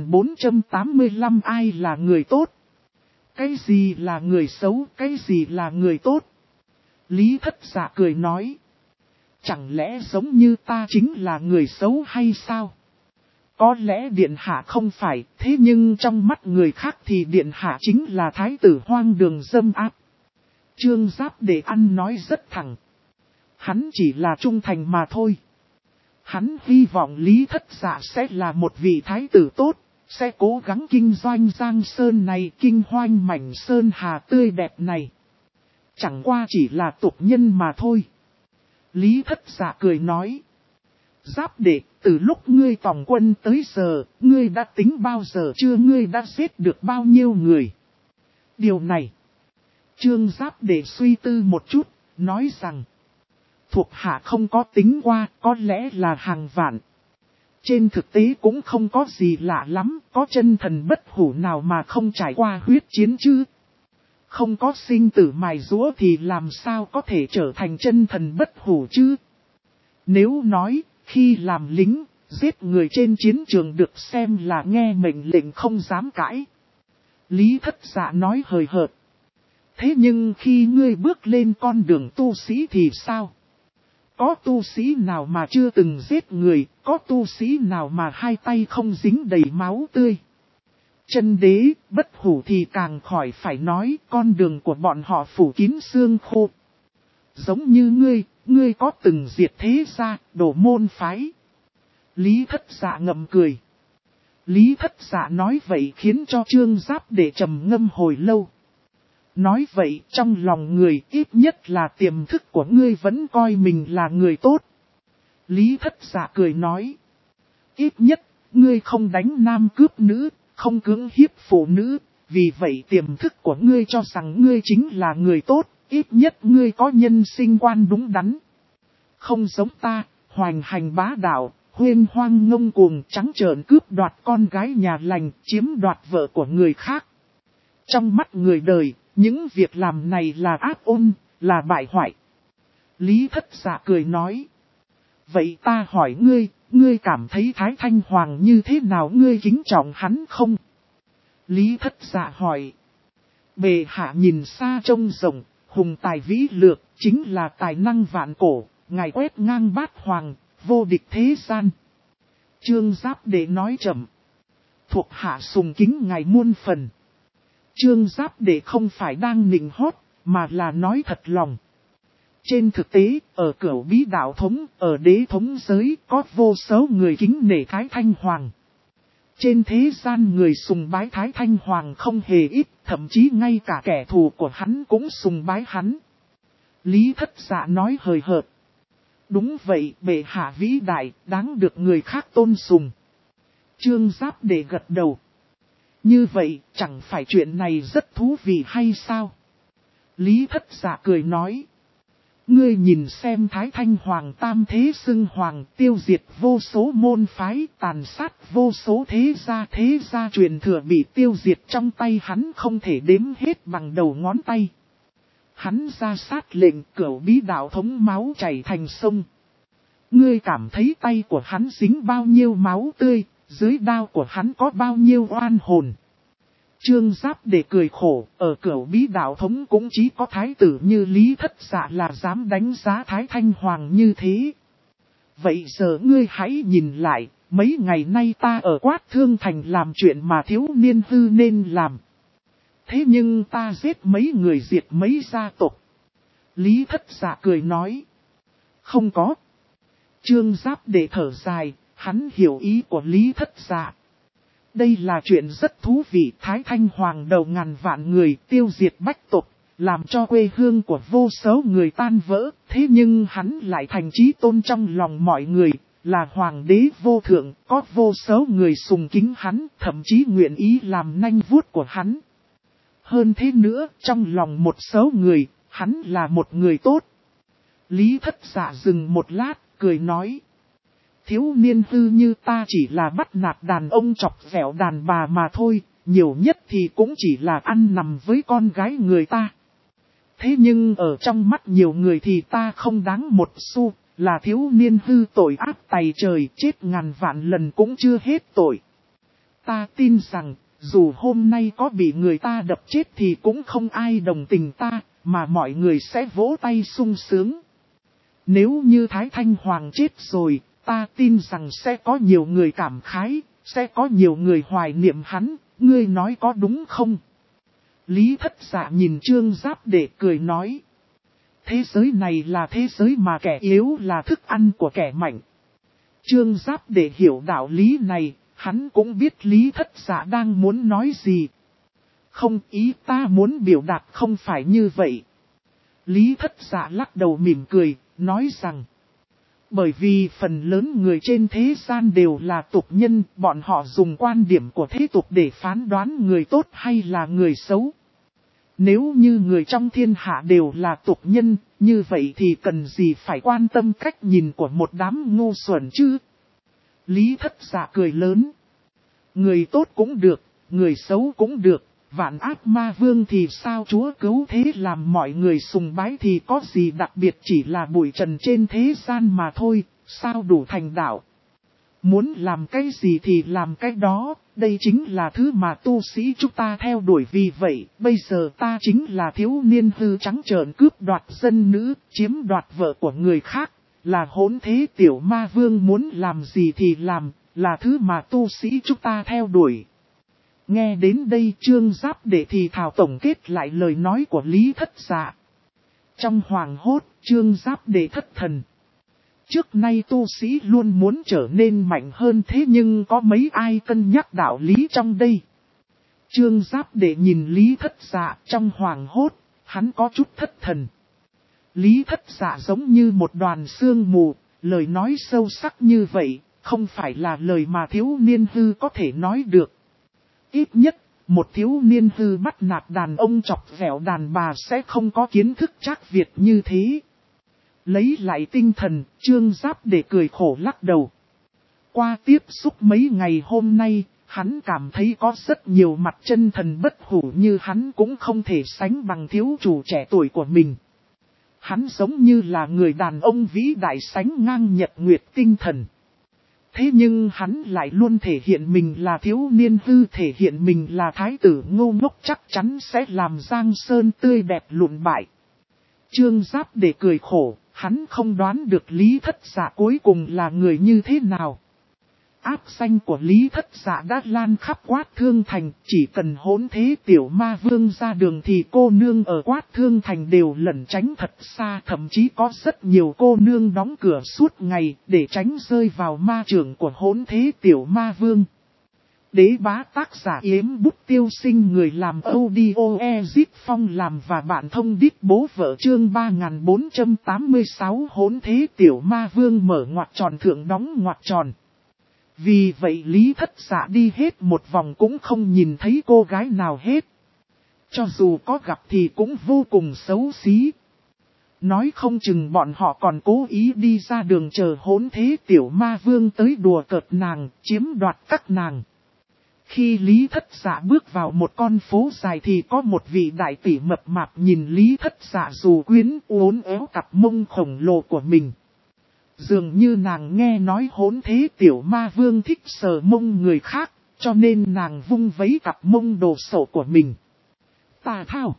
3485. Ai là người tốt? Cái gì là người xấu? Cái gì là người tốt? Lý Thất Dạ cười nói. Chẳng lẽ giống như ta chính là người xấu hay sao? Có lẽ Điện Hạ không phải, thế nhưng trong mắt người khác thì Điện Hạ chính là thái tử hoang đường dâm áp. Trương Giáp Đệ ăn nói rất thẳng. Hắn chỉ là trung thành mà thôi. Hắn hy vọng Lý Thất Dạ sẽ là một vị thái tử tốt, sẽ cố gắng kinh doanh Giang Sơn này, kinh hoanh mảnh sơn hà tươi đẹp này. Chẳng qua chỉ là tục nhân mà thôi. Lý Thất Dạ cười nói. Giáp Đệ, từ lúc ngươi tòng quân tới giờ, ngươi đã tính bao giờ chưa, ngươi đã giết được bao nhiêu người? Điều này, Trương Giáp Đệ suy tư một chút, nói rằng, thuộc hạ không có tính qua, có lẽ là hàng vạn. Trên thực tế cũng không có gì lạ lắm, có chân thần bất hủ nào mà không trải qua huyết chiến chứ? Không có sinh tử mài giũa thì làm sao có thể trở thành chân thần bất hủ chứ? Nếu nói, khi làm lính, giết người trên chiến trường được xem là nghe mệnh lệnh không dám cãi. Lý Thất Dạ nói hời hợt. Thế nhưng khi ngươi bước lên con đường tu sĩ thì sao? Có tu sĩ nào mà chưa từng giết người, có tu sĩ nào mà hai tay không dính đầy máu tươi? Chân đế, bất hủ thì càng khỏi phải nói, con đường của bọn họ phủ kín xương khô. Giống như ngươi có từng diệt thế gia, đổ môn phái? Lý Thất Dạ ngậm cười. Lý Thất Dạ nói vậy khiến cho Trương Giáp Đệ trầm ngâm hồi lâu. Nói vậy trong lòng người ít nhất là tiềm thức của ngươi vẫn coi mình là người tốt. Lý Thất Dạ cười nói. Ít nhất, ngươi không đánh nam cướp nữ, không cưỡng hiếp phụ nữ, vì vậy tiềm thức của ngươi cho rằng ngươi chính là người tốt, ít nhất ngươi có nhân sinh quan đúng đắn. Không giống ta, hoành hành bá đạo, huyên hoang ngông cuồng, trắng trợn cướp đoạt con gái nhà lành, chiếm đoạt vợ của người khác. Trong mắt người đời, những việc làm này là ác ôn, là bại hoại. Lý Thất Dạ cười nói. Vậy ta hỏi ngươi cảm thấy Thái Thanh Hoàng như thế nào, ngươi kính trọng hắn không? Lý Thất Dạ hỏi. Bệ hạ nhìn xa trông rộng, hùng tài vĩ lược, chính là tài năng vạn cổ, ngài quét ngang bát hoàng, vô địch thế gian. Trương Giáp Đệ nói chậm. Thuộc hạ sùng kính ngài muôn phần. Trương Giáp Đệ không phải đang nịnh hót, mà là nói thật lòng. Trên thực tế, ở Cửu Bí đạo thống, ở đế thống giới, có vô số người kính nể Thái Thanh Hoàng. Trên thế gian người sùng bái Thái Thanh Hoàng không hề ít, thậm chí ngay cả kẻ thù của hắn cũng sùng bái hắn. Lý Thất Dạ nói hời hợt. Đúng vậy, bệ hạ vĩ đại, đáng được người khác tôn sùng. Trương Giáp Đệ gật đầu. Như vậy, chẳng phải chuyện này rất thú vị hay sao? Lý Thất Dạ cười nói. Ngươi nhìn xem Thái Thanh Hoàng tam thế xưng hoàng, tiêu diệt vô số môn phái, tàn sát vô số thế gia truyền thừa bị tiêu diệt trong tay hắn không thể đếm hết bằng đầu ngón tay. Hắn ra sát lệnh cửu bí đạo thống máu chảy thành sông. Ngươi cảm thấy tay của hắn dính bao nhiêu máu tươi, dưới đao của hắn có bao nhiêu oan hồn. Trương Giáp Đệ cười khổ, ở cửu bí đạo thống cũng chỉ có thái tử như Lý Thất Dạ là dám đánh giá Thái Thanh Hoàng như thế. Vậy giờ ngươi hãy nhìn lại, mấy ngày nay ta ở Quát Thương Thành làm chuyện mà thiếu niên hư nên làm. Thế nhưng ta giết mấy người diệt mấy gia tộc. Lý Thất Dạ cười nói. Không có. Trương Giáp Đệ thở dài, hắn hiểu ý của Lý Thất Dạ. Đây là chuyện rất thú vị, Thái Thanh Hoàng đầu ngàn vạn người tiêu diệt bách tộc, làm cho quê hương của vô số người tan vỡ, thế nhưng hắn lại thành chí tôn trong lòng mọi người, là hoàng đế vô thượng, có vô số người sùng kính hắn, thậm chí nguyện ý làm nanh vuốt của hắn. Hơn thế nữa, trong lòng một số người, hắn là một người tốt. Lý Thất Dạ dừng một lát, cười nói. Thiếu niên hư như ta chỉ là bắt nạt đàn ông chọc ghẹo đàn bà mà thôi, nhiều nhất thì cũng chỉ là ăn nằm với con gái người ta. Thế nhưng ở trong mắt nhiều người thì ta không đáng một xu, là thiếu niên hư tội ác tày trời, chết ngàn vạn lần cũng chưa hết tội. Ta tin rằng, dù hôm nay có bị người ta đập chết thì cũng không ai đồng tình ta, mà mọi người sẽ vỗ tay sung sướng. Nếu như Thái Thanh Hoàng chết rồi, ta tin rằng sẽ có nhiều người cảm khái, sẽ có nhiều người hoài niệm hắn, ngươi nói có đúng không? Lý Thất Dạ nhìn Trương Giáp Đệ cười nói. Thế giới này là thế giới mà kẻ yếu là thức ăn của kẻ mạnh. Trương Giáp Đệ hiểu đạo lý này, hắn cũng biết Lý Thất Dạ đang muốn nói gì. Không, ý ta muốn biểu đạt không phải như vậy. Lý Thất Dạ lắc đầu mỉm cười, nói rằng. Bởi vì phần lớn người trên thế gian đều là tục nhân, bọn họ dùng quan điểm của thế tục để phán đoán người tốt hay là người xấu. Nếu như người trong thiên hạ đều là tục nhân, như vậy thì cần gì phải quan tâm cách nhìn của một đám ngu xuẩn chứ? Lý Thất Dạ cười lớn. Người tốt cũng được, người xấu cũng được, vạn ác ma vương thì sao Chúa cứu thế làm mọi người sùng bái thì có gì đặc biệt, chỉ là bụi trần trên thế gian mà thôi, sao đủ thành đạo. Muốn làm cái gì thì làm cái đó, đây chính là thứ mà tu sĩ chúng ta theo đuổi, vì vậy, bây giờ ta chính là thiếu niên hư trắng trợn cướp đoạt dân nữ, chiếm đoạt vợ của người khác, là hỗn thế tiểu ma vương, muốn làm gì thì làm, là thứ mà tu sĩ chúng ta theo đuổi. Nghe đến đây Trương Giáp Đệ thì thảo tổng kết lại lời nói của Lý Thất Dạ. Trong hoàng hốt, Trương Giáp Đệ thất thần. Trước nay tu sĩ luôn muốn trở nên mạnh hơn, thế nhưng có mấy ai cân nhắc đạo lý trong đây. Trương Giáp Đệ nhìn Lý Thất Dạ trong hoàng hốt, hắn có chút thất thần. Lý Thất Dạ giống như một đoàn sương mù, lời nói sâu sắc như vậy, không phải là lời mà thiếu niên hư có thể nói được. Ít nhất, một thiếu niên hư bắt nạt đàn ông chọc ghẹo đàn bà sẽ không có kiến thức trác Việt như thế. Lấy lại tinh thần, Trương Giáp Đệ cười khổ lắc đầu. Qua tiếp xúc mấy ngày hôm nay, hắn cảm thấy có rất nhiều mặt chân thần bất hủ như hắn cũng không thể sánh bằng thiếu chủ trẻ tuổi của mình. Hắn giống như là người đàn ông vĩ đại sánh ngang nhật nguyệt tinh thần. Thế nhưng hắn lại luôn thể hiện mình là thiếu niên hư, thể hiện mình là thái tử ngu ngốc, chắc chắn sẽ làm Giang Sơn tươi đẹp lụn bại. Trương Giáp Đệ cười khổ, hắn không đoán được Lý Thất Dạ cuối cùng là người như thế nào. Áp danh của Lý Thất Dạ đã lan khắp Quát Thương Thành, chỉ cần hỗn thế tiểu ma vương ra đường thì cô nương ở Quát Thương Thành đều lẩn tránh thật xa, thậm chí có rất nhiều cô nương đóng cửa suốt ngày để tránh rơi vào ma trưởng của hỗn thế tiểu ma vương. Đế bá tác giả Yếm Bút Tiêu Sinh, người làm audio Ezit Phong làm và bạn thông đít bố vợ, chương 3486 hỗn thế tiểu ma vương mở ngoặc tròn thượng đóng ngoặc tròn. Vì vậy Lý Thất Dạ đi hết một vòng cũng không nhìn thấy cô gái nào hết. Cho dù có gặp thì cũng vô cùng xấu xí. Nói không chừng bọn họ còn cố ý đi ra đường chờ hỗn thế tiểu ma vương tới đùa cợt nàng, chiếm đoạt các nàng. Khi Lý Thất Dạ bước vào một con phố dài thì có một vị đại tỷ mập mạp nhìn Lý Thất Dạ dù quyến uốn éo cặp mông khổng lồ của mình. Dường như nàng nghe nói hỗn thế tiểu ma vương thích sờ mông người khác, cho nên nàng vung vấy cặp mông đồ sộ của mình. Tà thao!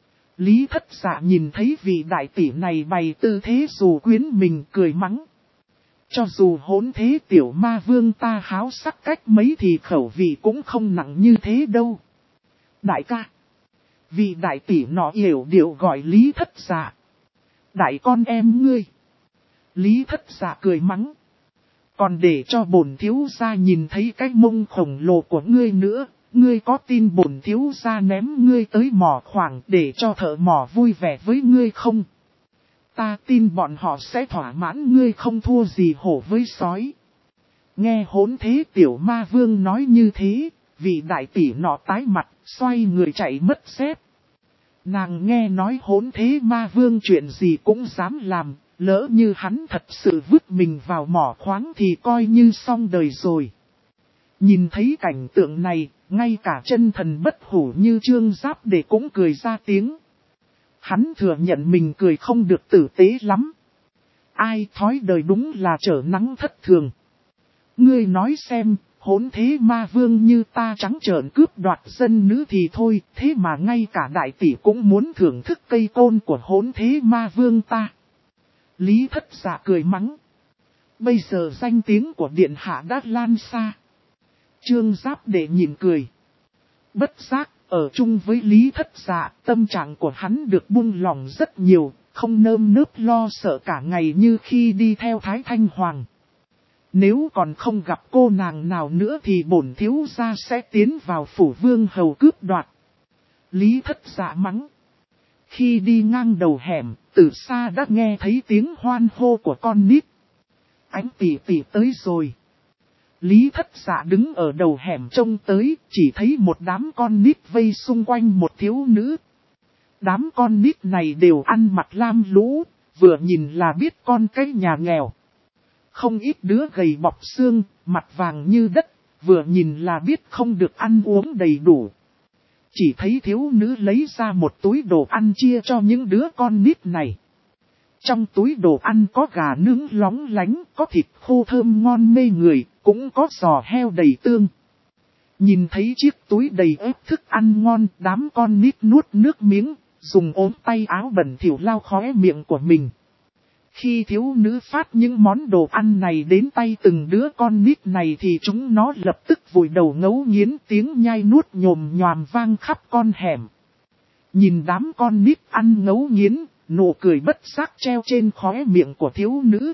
Lý Thất Dạ nhìn thấy vị đại tỷ này bày tư thế dù quyến mình, cười mắng. Cho dù hỗn thế tiểu ma vương ta háo sắc cách mấy thì khẩu vị cũng không nặng như thế đâu. Đại ca! Vị đại tỷ nọ hiểu điệu gọi Lý Thất Dạ. Đại con em ngươi! Lý Thất Dạ cười mắng. Còn để cho bổn thiếu gia nhìn thấy cái mông khổng lồ của ngươi nữa, ngươi có tin bổn thiếu gia ném ngươi tới mỏ khoảng để cho thợ mỏ vui vẻ với ngươi không? Ta tin bọn họ sẽ thỏa mãn ngươi không thua gì hổ với sói. Nghe hỗn thế tiểu ma vương nói như thế, vị đại tỷ nọ tái mặt, xoay người chạy mất dép. Nàng nghe nói hỗn thế ma vương chuyện gì cũng dám làm, lỡ như hắn thật sự vứt mình vào mỏ khoáng thì coi như xong đời rồi. Nhìn thấy cảnh tượng này, ngay cả chân thần bất hủ như Trương Giáp Đệ cũng cười ra tiếng. Hắn thừa nhận mình cười không được tử tế lắm. Ai thói đời đúng là trở nắng thất thường. Ngươi nói xem, hỗn thế ma vương như ta trắng trợn cướp đoạt dân nữ thì thôi, thế mà ngay cả đại tỷ cũng muốn thưởng thức cây côn của hỗn thế ma vương ta. Lý Thất Dạ cười mắng. Bây giờ danh tiếng của điện hạ đã lan xa. Trương Giáp Đệ nhìn cười. Bất giác, ở chung với Lý Thất Dạ, tâm trạng của hắn được buông lòng rất nhiều, không nơm nớp lo sợ cả ngày như khi đi theo Thái Thanh Hoàng. Nếu còn không gặp cô nàng nào nữa thì bổn thiếu gia sẽ tiến vào phủ vương hầu cướp đoạt. Lý Thất Dạ mắng. Khi đi ngang đầu hẻm, từ xa đã nghe thấy tiếng hoan hô của con nít. Ánh tỷ tỷ tới rồi. Lý Thất Dạ đứng ở đầu hẻm trông tới, chỉ thấy một đám con nít vây xung quanh một thiếu nữ. Đám con nít này đều ăn mặc lam lũ, vừa nhìn là biết con cái nhà nghèo. Không ít đứa gầy bọc xương, mặt vàng như đất, vừa nhìn là biết không được ăn uống đầy đủ. Chỉ thấy thiếu nữ lấy ra một túi đồ ăn chia cho những đứa con nít này. Trong túi đồ ăn có gà nướng lóng lánh, có thịt khô thơm ngon mê người, cũng có giò heo đầy tương. Nhìn thấy chiếc túi đầy ép thức ăn ngon, đám con nít nuốt nước miếng, dùng ốm tay áo bẩn thỉu lau khóe miệng của mình. Khi thiếu nữ phát những món đồ ăn này đến tay từng đứa con nít này thì chúng nó lập tức vùi đầu ngấu nghiến, tiếng nhai nuốt nhồm nhoàm vang khắp con hẻm. Nhìn đám con nít ăn ngấu nghiến, nụ cười bất giác treo trên khóe miệng của thiếu nữ.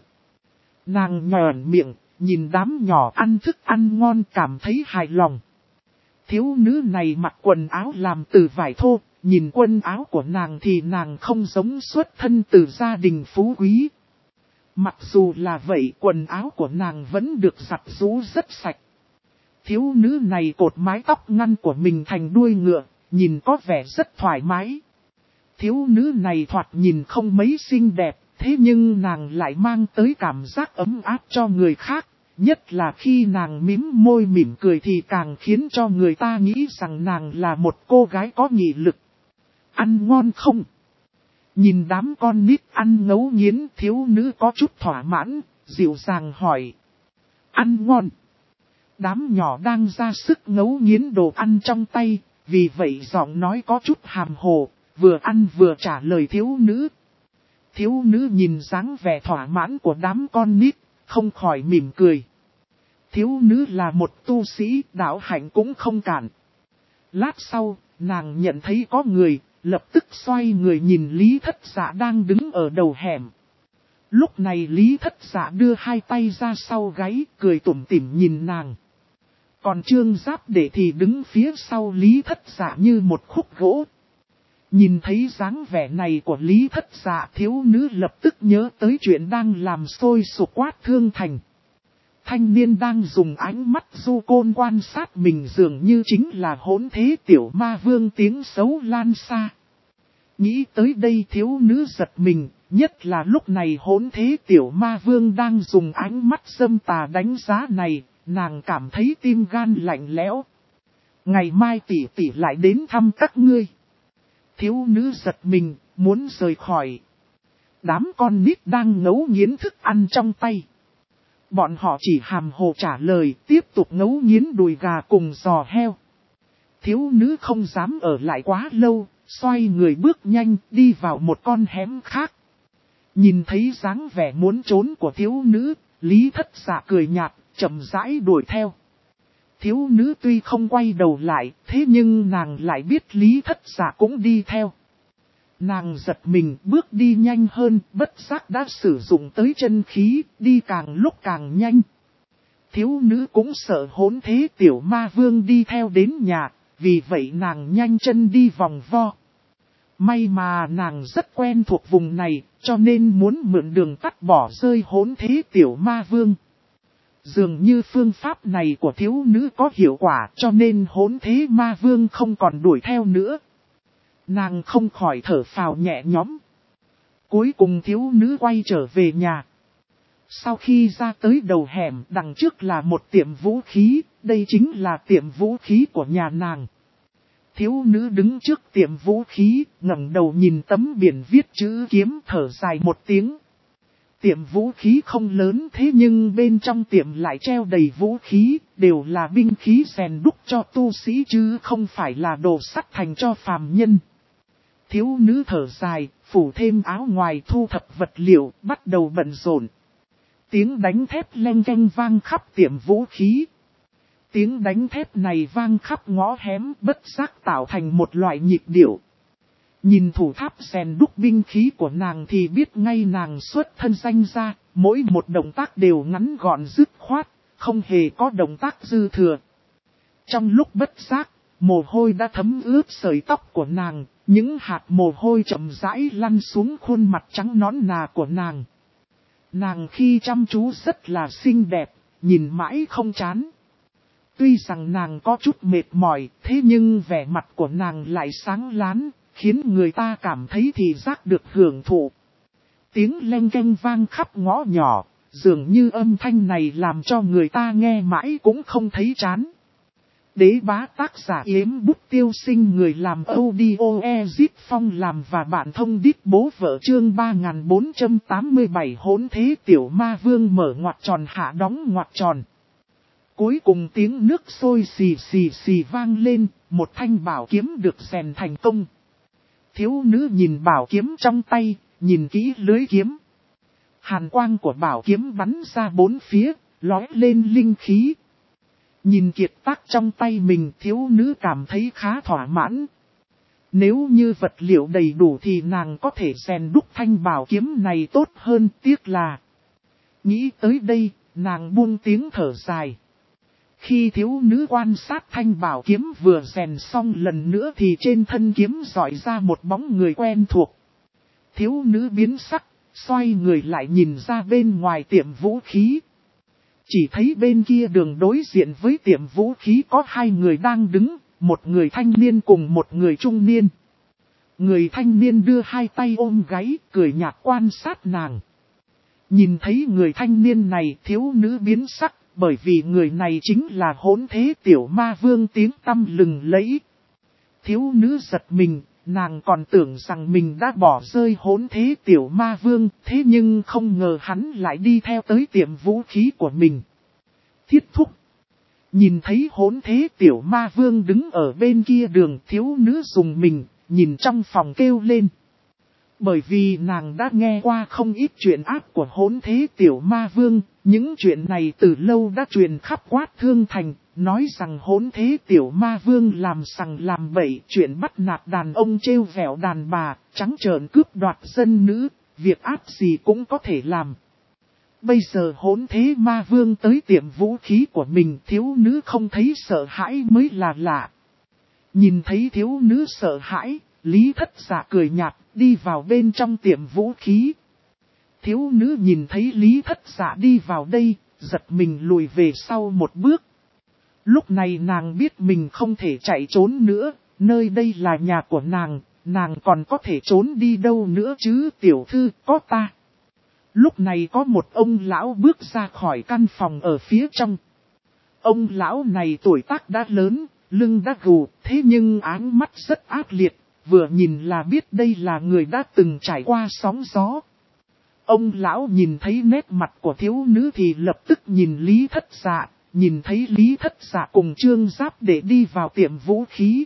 Nàng nhòn miệng, nhìn đám nhỏ ăn thức ăn ngon cảm thấy hài lòng. Thiếu nữ này mặc quần áo làm từ vải thô, nhìn quần áo của nàng thì nàng không giống xuất thân từ gia đình phú quý. Mặc dù là vậy, quần áo của nàng vẫn được giặt rũ rất sạch. Thiếu nữ này cột mái tóc ngắn của mình thành đuôi ngựa, nhìn có vẻ rất thoải mái. Thiếu nữ này thoạt nhìn không mấy xinh đẹp, thế nhưng nàng lại mang tới cảm giác ấm áp cho người khác. Nhất là khi nàng mím môi mỉm cười thì càng khiến cho người ta nghĩ rằng nàng là một cô gái có nghị lực. Ăn ngon không? Nhìn đám con nít ăn ngấu nghiến, thiếu nữ có chút thỏa mãn, dịu dàng hỏi. Ăn ngon. Đám nhỏ đang ra sức ngấu nghiến đồ ăn trong tay, vì vậy giọng nói có chút hàm hồ, vừa ăn vừa trả lời thiếu nữ. Thiếu nữ nhìn dáng vẻ thỏa mãn của đám con nít, không khỏi mỉm cười. Thiếu nữ là một tu sĩ, đạo hạnh cũng không cản. Lát sau, nàng nhận thấy có người, lập tức xoay người nhìn Lý Thất Dạ đang đứng ở đầu hẻm. Lúc này Lý Thất Dạ đưa hai tay ra sau gáy, cười tủm tỉm nhìn nàng. Còn Trương Giáp Đệ thì đứng phía sau Lý Thất Dạ như một khúc gỗ. Nhìn thấy dáng vẻ này của Lý Thất Dạ, thiếu nữ lập tức nhớ tới chuyện đang làm sôi sục Quát Thương Thành. Thanh niên đang dùng ánh mắt du côn quan sát mình dường như chính là hỗn thế tiểu ma vương tiếng xấu lan xa. Nghĩ tới đây thiếu nữ giật mình, nhất là lúc này hỗn thế tiểu ma vương đang dùng ánh mắt dâm tà đánh giá này, nàng cảm thấy tim gan lạnh lẽo. Ngày mai tỷ tỷ lại đến thăm các ngươi. Thiếu nữ giật mình, muốn rời khỏi. Đám con nít đang ngấu nghiến thức ăn trong tay. Bọn họ chỉ hàm hồ trả lời, tiếp tục ngấu nghiến đùi gà cùng giò heo. Thiếu nữ không dám ở lại quá lâu, xoay người bước nhanh đi vào một con hẻm khác. Nhìn thấy dáng vẻ muốn trốn của thiếu nữ, Lý Thất Dạ cười nhạt, chậm rãi đuổi theo. Thiếu nữ tuy không quay đầu lại, thế nhưng nàng lại biết Lý Thất Dạ cũng đi theo. Nàng giật mình bước đi nhanh hơn, bất giác đã sử dụng tới chân khí, đi càng lúc càng nhanh. Thiếu nữ cũng sợ hỗn thế tiểu ma vương đi theo đến nhà, vì vậy nàng nhanh chân đi vòng vo. May mà nàng rất quen thuộc vùng này, cho nên muốn mượn đường tắt bỏ rơi hỗn thế tiểu ma vương. Dường như phương pháp này của thiếu nữ có hiệu quả, cho nên hỗn thế ma vương không còn đuổi theo nữa. Nàng không khỏi thở phào nhẹ nhõm. Cuối cùng thiếu nữ quay trở về nhà. Sau khi ra tới đầu hẻm, đằng trước là một tiệm vũ khí, đây chính là tiệm vũ khí của nhà nàng. Thiếu nữ đứng trước tiệm vũ khí, ngẩng đầu nhìn tấm biển viết chữ kiếm, thở dài một tiếng. Tiệm vũ khí không lớn thế nhưng bên trong tiệm lại treo đầy vũ khí, đều là binh khí rèn đúc cho tu sĩ chứ không phải là đồ sắt thành cho phàm nhân. Thiếu nữ thở dài, phủ thêm áo ngoài thu thập vật liệu, bắt đầu bận rộn. Tiếng đánh thép leng keng vang khắp tiệm vũ khí. Tiếng đánh thép này vang khắp ngõ hẻm, bất giác tạo thành một loại nhịp điệu. Nhìn thủ tháp rèn đúc binh khí của nàng thì biết ngay nàng xuất thân danh ra, mỗi một động tác đều ngắn gọn dứt khoát, không hề có động tác dư thừa. Trong lúc bất giác, mồ hôi đã thấm ướt sợi tóc của nàng, những hạt mồ hôi chậm rãi lăn xuống khuôn mặt trắng nõn nà của nàng. Nàng khi chăm chú rất là xinh đẹp, nhìn mãi không chán. Tuy rằng nàng có chút mệt mỏi, thế nhưng vẻ mặt của nàng lại sáng láng, khiến người ta cảm thấy thị giác được hưởng thụ. Tiếng leng keng vang khắp ngõ nhỏ, dường như âm thanh này làm cho người ta nghe mãi cũng không thấy chán. Đế bá tác giả Yếm Bút Tiêu Sinh, người làm audio Ezip Phong làm và bạn thông đít bố vợ, chương 3487 hỗn thế tiểu ma vương mở ngoặc tròn hạ đóng ngoặc tròn. Cuối cùng tiếng nước sôi xì xì xì vang lên, một thanh bảo kiếm được rèn thành công. Thiếu nữ nhìn bảo kiếm trong tay, nhìn kỹ lưới kiếm. Hàn quang của bảo kiếm bắn ra bốn phía, lóe lên linh khí. Nhìn kiệt tác trong tay mình, thiếu nữ cảm thấy khá thỏa mãn. Nếu như vật liệu đầy đủ thì nàng có thể rèn đúc thanh bảo kiếm này tốt hơn, tiếc là. Nghĩ tới đây, nàng buông tiếng thở dài. Khi thiếu nữ quan sát thanh bảo kiếm vừa rèn xong lần nữa thì trên thân kiếm rọi ra một bóng người quen thuộc. Thiếu nữ biến sắc, xoay người lại nhìn ra bên ngoài tiệm vũ khí. Chỉ thấy bên kia đường đối diện với tiệm vũ khí có hai người đang đứng, một người thanh niên cùng một người trung niên. Người thanh niên đưa hai tay ôm gáy, cười nhạt quan sát nàng. Nhìn thấy người thanh niên này, thiếu nữ biến sắc, bởi vì người này chính là hỗn thế tiểu ma vương tiếng tăm lừng lẫy. Thiếu nữ giật mình, nàng còn tưởng rằng mình đã bỏ rơi hỗn thế tiểu ma vương, thế nhưng không ngờ hắn lại đi theo tới tiệm vũ khí của mình. Thiết thúc. Nhìn thấy hỗn thế tiểu ma vương đứng ở bên kia đường, thiếu nữ dùng mình, nhìn trong phòng kêu lên. Bởi vì nàng đã nghe qua không ít chuyện ác của hỗn thế tiểu ma vương, những chuyện này từ lâu đã truyền khắp Quát Thương Thành, nói rằng hỗn thế tiểu ma vương làm sằng làm bậy, chuyện bắt nạt đàn ông trêu vẻo đàn bà, trắng trợn cướp đoạt dân nữ, việc ác gì cũng có thể làm. Bây giờ hỗn thế ma vương tới tiệm vũ khí của mình, thiếu nữ không thấy sợ hãi mới là lạ. Nhìn thấy thiếu nữ sợ hãi, Lý Thất Dạ cười nhạt, đi vào bên trong tiệm vũ khí. Thiếu nữ nhìn thấy Lý Thất Dạ đi vào đây, giật mình lùi về sau một bước. Lúc này nàng biết mình không thể chạy trốn nữa, nơi đây là nhà của nàng còn có thể trốn đi đâu nữa chứ, tiểu thư, có ta. Lúc này có một ông lão bước ra khỏi căn phòng ở phía trong. Ông lão này tuổi tác đã lớn, lưng đã gù, thế nhưng áng mắt rất ác liệt, vừa nhìn là biết đây là người đã từng trải qua sóng gió. Ông lão nhìn thấy nét mặt của thiếu nữ thì lập tức nhìn Lý Thất Dạ, nhìn thấy Lý Thất Dạ cùng Trương Giáp để đi vào tiệm vũ khí.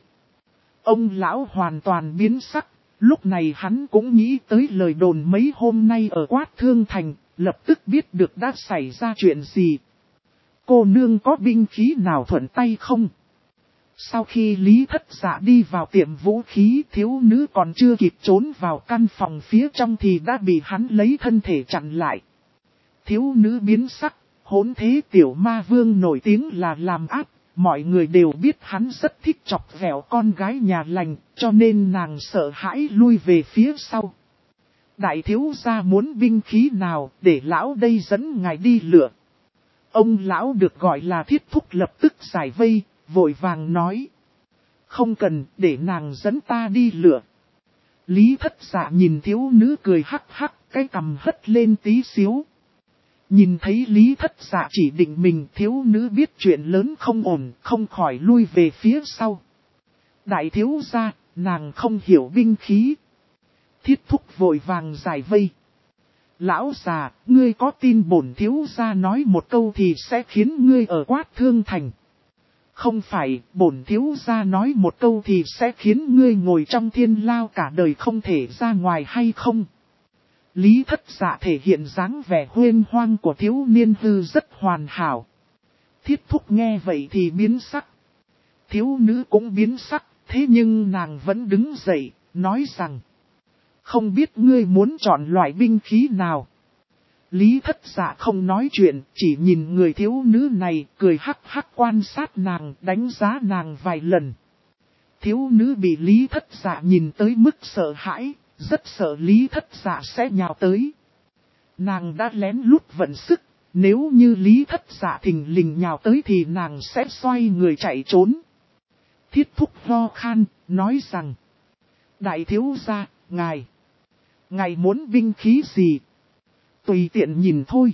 Ông lão hoàn toàn biến sắc, lúc này hắn cũng nghĩ tới lời đồn mấy hôm nay ở Quát Thương Thành, lập tức biết được đã xảy ra chuyện gì. Cô nương có binh khí nào thuận tay không? Sau khi Lý Thất Dạ đi vào tiệm vũ khí, thiếu nữ còn chưa kịp trốn vào căn phòng phía trong thì đã bị hắn lấy thân thể chặn lại. Thiếu nữ biến sắc, hỗn thế tiểu ma vương nổi tiếng là làm ác, mọi người đều biết hắn rất thích chọc ghẹo con gái nhà lành, cho nên nàng sợ hãi lui về phía sau. Đại thiếu gia muốn binh khí nào, để lão đây dẫn ngài đi lựa. Ông lão được gọi là Thiết Thúc lập tức giải vây, vội vàng nói. Không cần, để nàng dẫn ta đi lựa. Lý Thất Dạ nhìn thiếu nữ cười hắc hắc, cái cằm hất lên tí xíu. Nhìn thấy Lý Thất Dạ chỉ định mình, thiếu nữ biết chuyện lớn không ổn, không khỏi lui về phía sau. Đại thiếu gia, nàng không hiểu binh khí. Thiết Thúc vội vàng giải vây. Lão già, ngươi có tin bổn thiếu gia nói một câu thì sẽ khiến ngươi ở Quát Thương Thành. Không phải, bổn thiếu gia nói một câu thì sẽ khiến ngươi ngồi trong thiên lao cả đời không thể ra ngoài hay không? Lý Thất Dạ thể hiện dáng vẻ huênh hoang của thiếu niên hư rất hoàn hảo. Thiết Thúc nghe vậy thì biến sắc. Thiếu nữ cũng biến sắc, thế nhưng nàng vẫn đứng dậy, nói rằng. Không biết ngươi muốn chọn loại binh khí nào? Lý Thất Dạ không nói chuyện, chỉ nhìn người thiếu nữ này, cười hắc hắc quan sát nàng, đánh giá nàng vài lần. Thiếu nữ bị Lý Thất Dạ nhìn tới mức sợ hãi, rất sợ Lý Thất Dạ sẽ nhào tới. Nàng đã lén lút vận sức, nếu như Lý Thất Dạ thình lình nhào tới thì nàng sẽ xoay người chạy trốn. Thiết Thúc ho khan, nói rằng. Đại thiếu gia, ngài muốn binh khí gì? Tùy tiện nhìn thôi.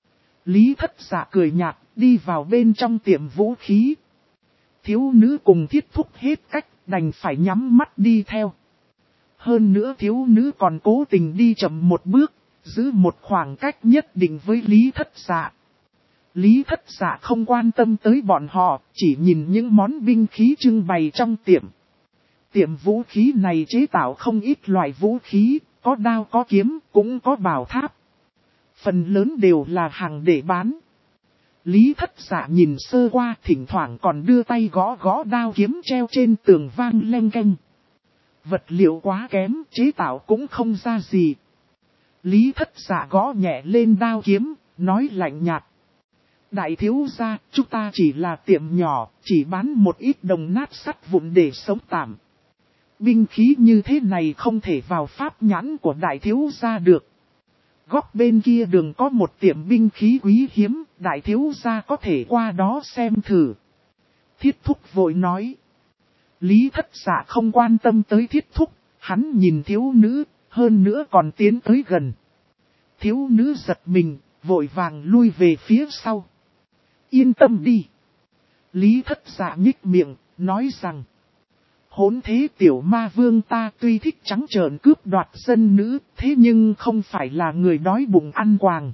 Lý Thất Dạ cười nhạt, đi vào bên trong tiệm vũ khí. Thiếu nữ cùng Thiết Thúc hết cách, đành phải nhắm mắt đi theo. Hơn nữa thiếu nữ còn cố tình đi chậm một bước, giữ một khoảng cách nhất định với Lý Thất Dạ. Lý Thất Dạ không quan tâm tới bọn họ, chỉ nhìn những món binh khí trưng bày trong tiệm. Tiệm vũ khí này chế tạo không ít loại vũ khí, có đao có kiếm, cũng có bảo tháp. Phần lớn đều là hàng để bán. Lý Thất Dạ nhìn sơ qua, thỉnh thoảng còn đưa tay gõ gõ đao kiếm treo trên tường vang leng keng. Vật liệu quá kém, chế tạo cũng không ra gì. Lý Thất Dạ gõ nhẹ lên đao kiếm, nói lạnh nhạt. Đại thiếu gia, chúng ta chỉ là tiệm nhỏ, chỉ bán một ít đồng nát sắt vụn để sống tạm. Binh khí như thế này không thể vào pháp nhãn của đại thiếu gia được. Góc bên kia đường có một tiệm binh khí quý hiếm, đại thiếu gia có thể qua đó xem thử. Thiết Thúc vội nói. Lý Thất Dạ không quan tâm tới Thiết Thúc, hắn nhìn thiếu nữ, hơn nữa còn tiến tới gần. Thiếu nữ giật mình, vội vàng lui về phía sau. Yên tâm đi. Lý Thất Dạ nhích miệng, nói rằng. Hỗn thế tiểu ma vương ta tuy thích trắng trợn cướp đoạt dân nữ, thế nhưng không phải là người đói bụng ăn quàng.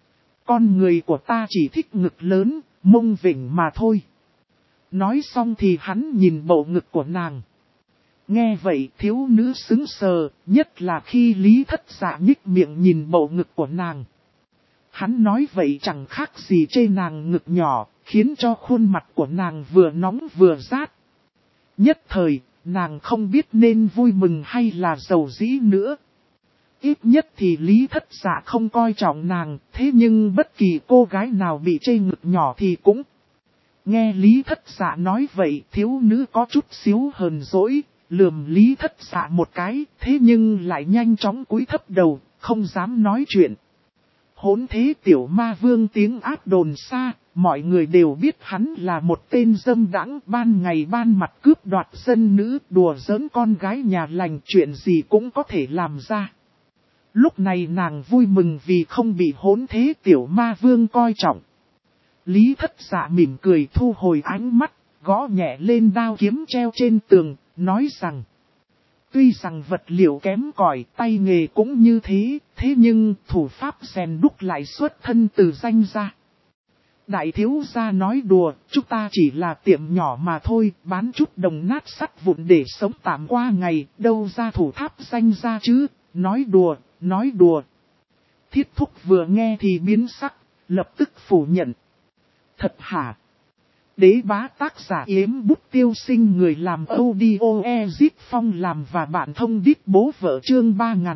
Con người của ta chỉ thích ngực lớn, mông vịnh mà thôi. Nói xong thì hắn nhìn bộ ngực của nàng. Nghe vậy thiếu nữ sững sờ, nhất là khi Lý Thất Dạ nhích miệng nhìn bộ ngực của nàng. Hắn nói vậy chẳng khác gì chê nàng ngực nhỏ, khiến cho khuôn mặt của nàng vừa nóng vừa rát. Nhất thời, nàng không biết nên vui mừng hay là giàu dĩ nữa. Ít nhất thì Lý Thất Dạ không coi trọng nàng, thế nhưng bất kỳ cô gái nào bị chê ngực nhỏ thì cũng. Nghe Lý Thất Dạ nói vậy, thiếu nữ có chút xíu hờn dỗi, lườm Lý Thất Dạ một cái, thế nhưng lại nhanh chóng cúi thấp đầu, không dám nói chuyện. Hỗn thế tiểu ma vương tiếng ác đồn xa, mọi người đều biết hắn là một tên dâm đãng, ban ngày ban mặt cướp đoạt dân nữ, đùa giỡn con gái nhà lành, chuyện gì cũng có thể làm ra. Lúc này nàng vui mừng vì không bị hỗn thế tiểu ma vương coi trọng. Lý Thất Dạ mỉm cười thu hồi ánh mắt, gõ nhẹ lên đao kiếm treo trên tường, nói rằng: tuy rằng vật liệu kém cỏi, tay nghề cũng như thế, thế nhưng thủ pháp rèn đúc lại xuất thân từ danh gia. Đại thiếu gia nói đùa, chúng ta chỉ là tiệm nhỏ mà thôi, bán chút đồng nát sắt vụn để sống tạm qua ngày, đâu ra thủ tháp danh gia chứ, nói đùa, nói đùa. Thiết Thúc vừa nghe thì biến sắc, lập tức phủ nhận. Thật hả? Đế bá tác giả Yếm Bút Tiêu Sinh, người làm audio Ezip Phong làm và bạn thông đít bố vợ chương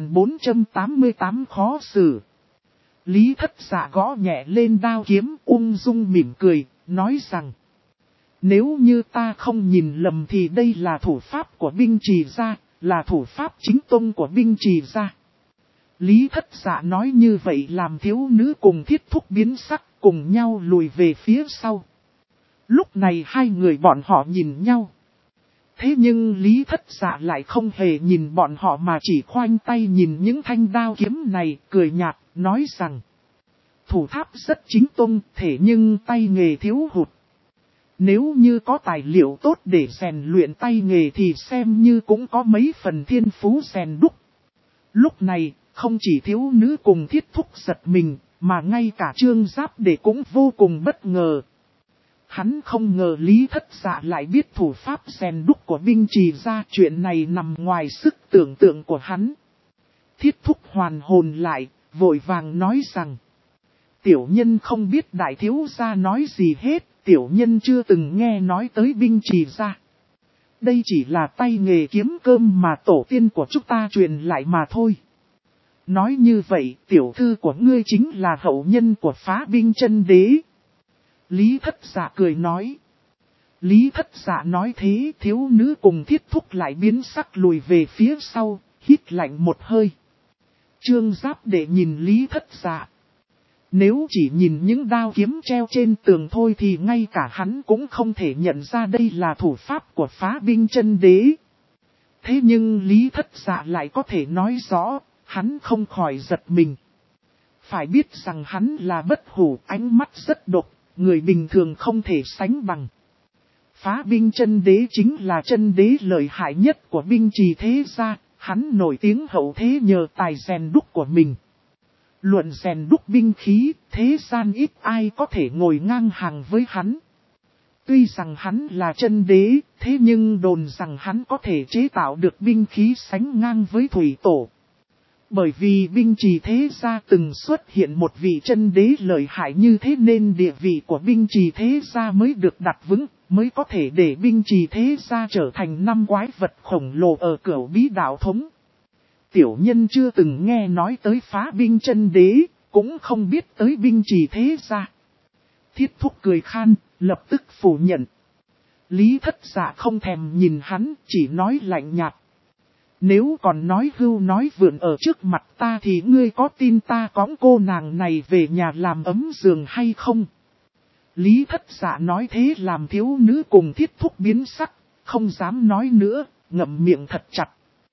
3488 khó xử. Lý Thất Dạ gõ nhẹ lên đao kiếm, ung dung mỉm cười, nói rằng: nếu như ta không nhìn lầm thì đây là thủ pháp của binh trì gia, là thủ pháp chính tông của binh trì gia. Lý Thất Dạ nói như vậy làm thiếu nữ cùng Thiết Thúc biến sắc, cùng nhau lùi về phía sau. Lúc này hai người bọn họ nhìn nhau. Thế nhưng Lý Thất Dạ lại không hề nhìn bọn họ mà chỉ khoanh tay nhìn những thanh đao kiếm này, cười nhạt, nói rằng: thủ tháp rất chính tông, thể nhưng tay nghề thiếu hụt. Nếu như có tài liệu tốt để rèn luyện tay nghề thì xem như cũng có mấy phần thiên phú rèn đúc. Lúc này, không chỉ thiếu nữ cùng Thiết Thúc giật mình, mà ngay cả Trương Giáp Đệ cũng vô cùng bất ngờ. Hắn không ngờ Lý Thất Dạ lại biết thủ pháp rèn đúc của binh trì gia, chuyện này nằm ngoài sức tưởng tượng của hắn. Thiết Thúc hoàn hồn lại, vội vàng nói rằng: tiểu nhân không biết đại thiếu gia nói gì hết, tiểu nhân chưa từng nghe nói tới binh trì gia. Đây chỉ là tay nghề kiếm cơm mà tổ tiên của chúng ta truyền lại mà thôi. Nói như vậy, tiểu thư của ngươi chính là hậu nhân của Phá Binh Chân Đế. Lý Thất Dạ cười nói. Lý Thất Dạ nói thế, thiếu nữ cùng Thiết Thúc lại biến sắc lùi về phía sau, hít lạnh một hơi. Trương Giáp Đệ nhìn Lý Thất Dạ. Nếu chỉ nhìn những đao kiếm treo trên tường thôi thì ngay cả hắn cũng không thể nhận ra đây là thủ pháp của Phá Binh Chân Đế. Thế nhưng Lý Thất Dạ lại có thể nói rõ, hắn không khỏi giật mình. Phải biết rằng hắn là bất hủ, ánh mắt rất độc, người bình thường không thể sánh bằng. Phá Binh Chân Đế chính là chân đế lợi hại nhất của binh trì thế gia, hắn nổi tiếng hậu thế nhờ tài rèn đúc của mình. Luận rèn đúc binh khí, thế gian ít ai có thể ngồi ngang hàng với hắn. Tuy rằng hắn là chân đế, thế nhưng đồn rằng hắn có thể chế tạo được binh khí sánh ngang với thủy tổ. Bởi vì binh trì thế gia từng xuất hiện một vị chân đế lợi hại như thế nên địa vị của binh trì thế gia mới được đặt vững, mới có thể để binh trì thế gia trở thành năm quái vật khổng lồ ở cửu bí đạo thống. Tiểu nhân chưa từng nghe nói tới Phá Binh Chân Đế, cũng không biết tới binh trì thế gia. Thiết Thúc cười khan, lập tức phủ nhận. Lý Thất Dạ không thèm nhìn hắn, chỉ nói lạnh nhạt. Nếu còn nói hưu nói vượn ở trước mặt ta thì ngươi có tin ta cõng cô nàng này về nhà làm ấm giường hay không? Lý Thất Dạ nói thế làm thiếu nữ cùng Thiết Thúc biến sắc, không dám nói nữa, ngậm miệng thật chặt.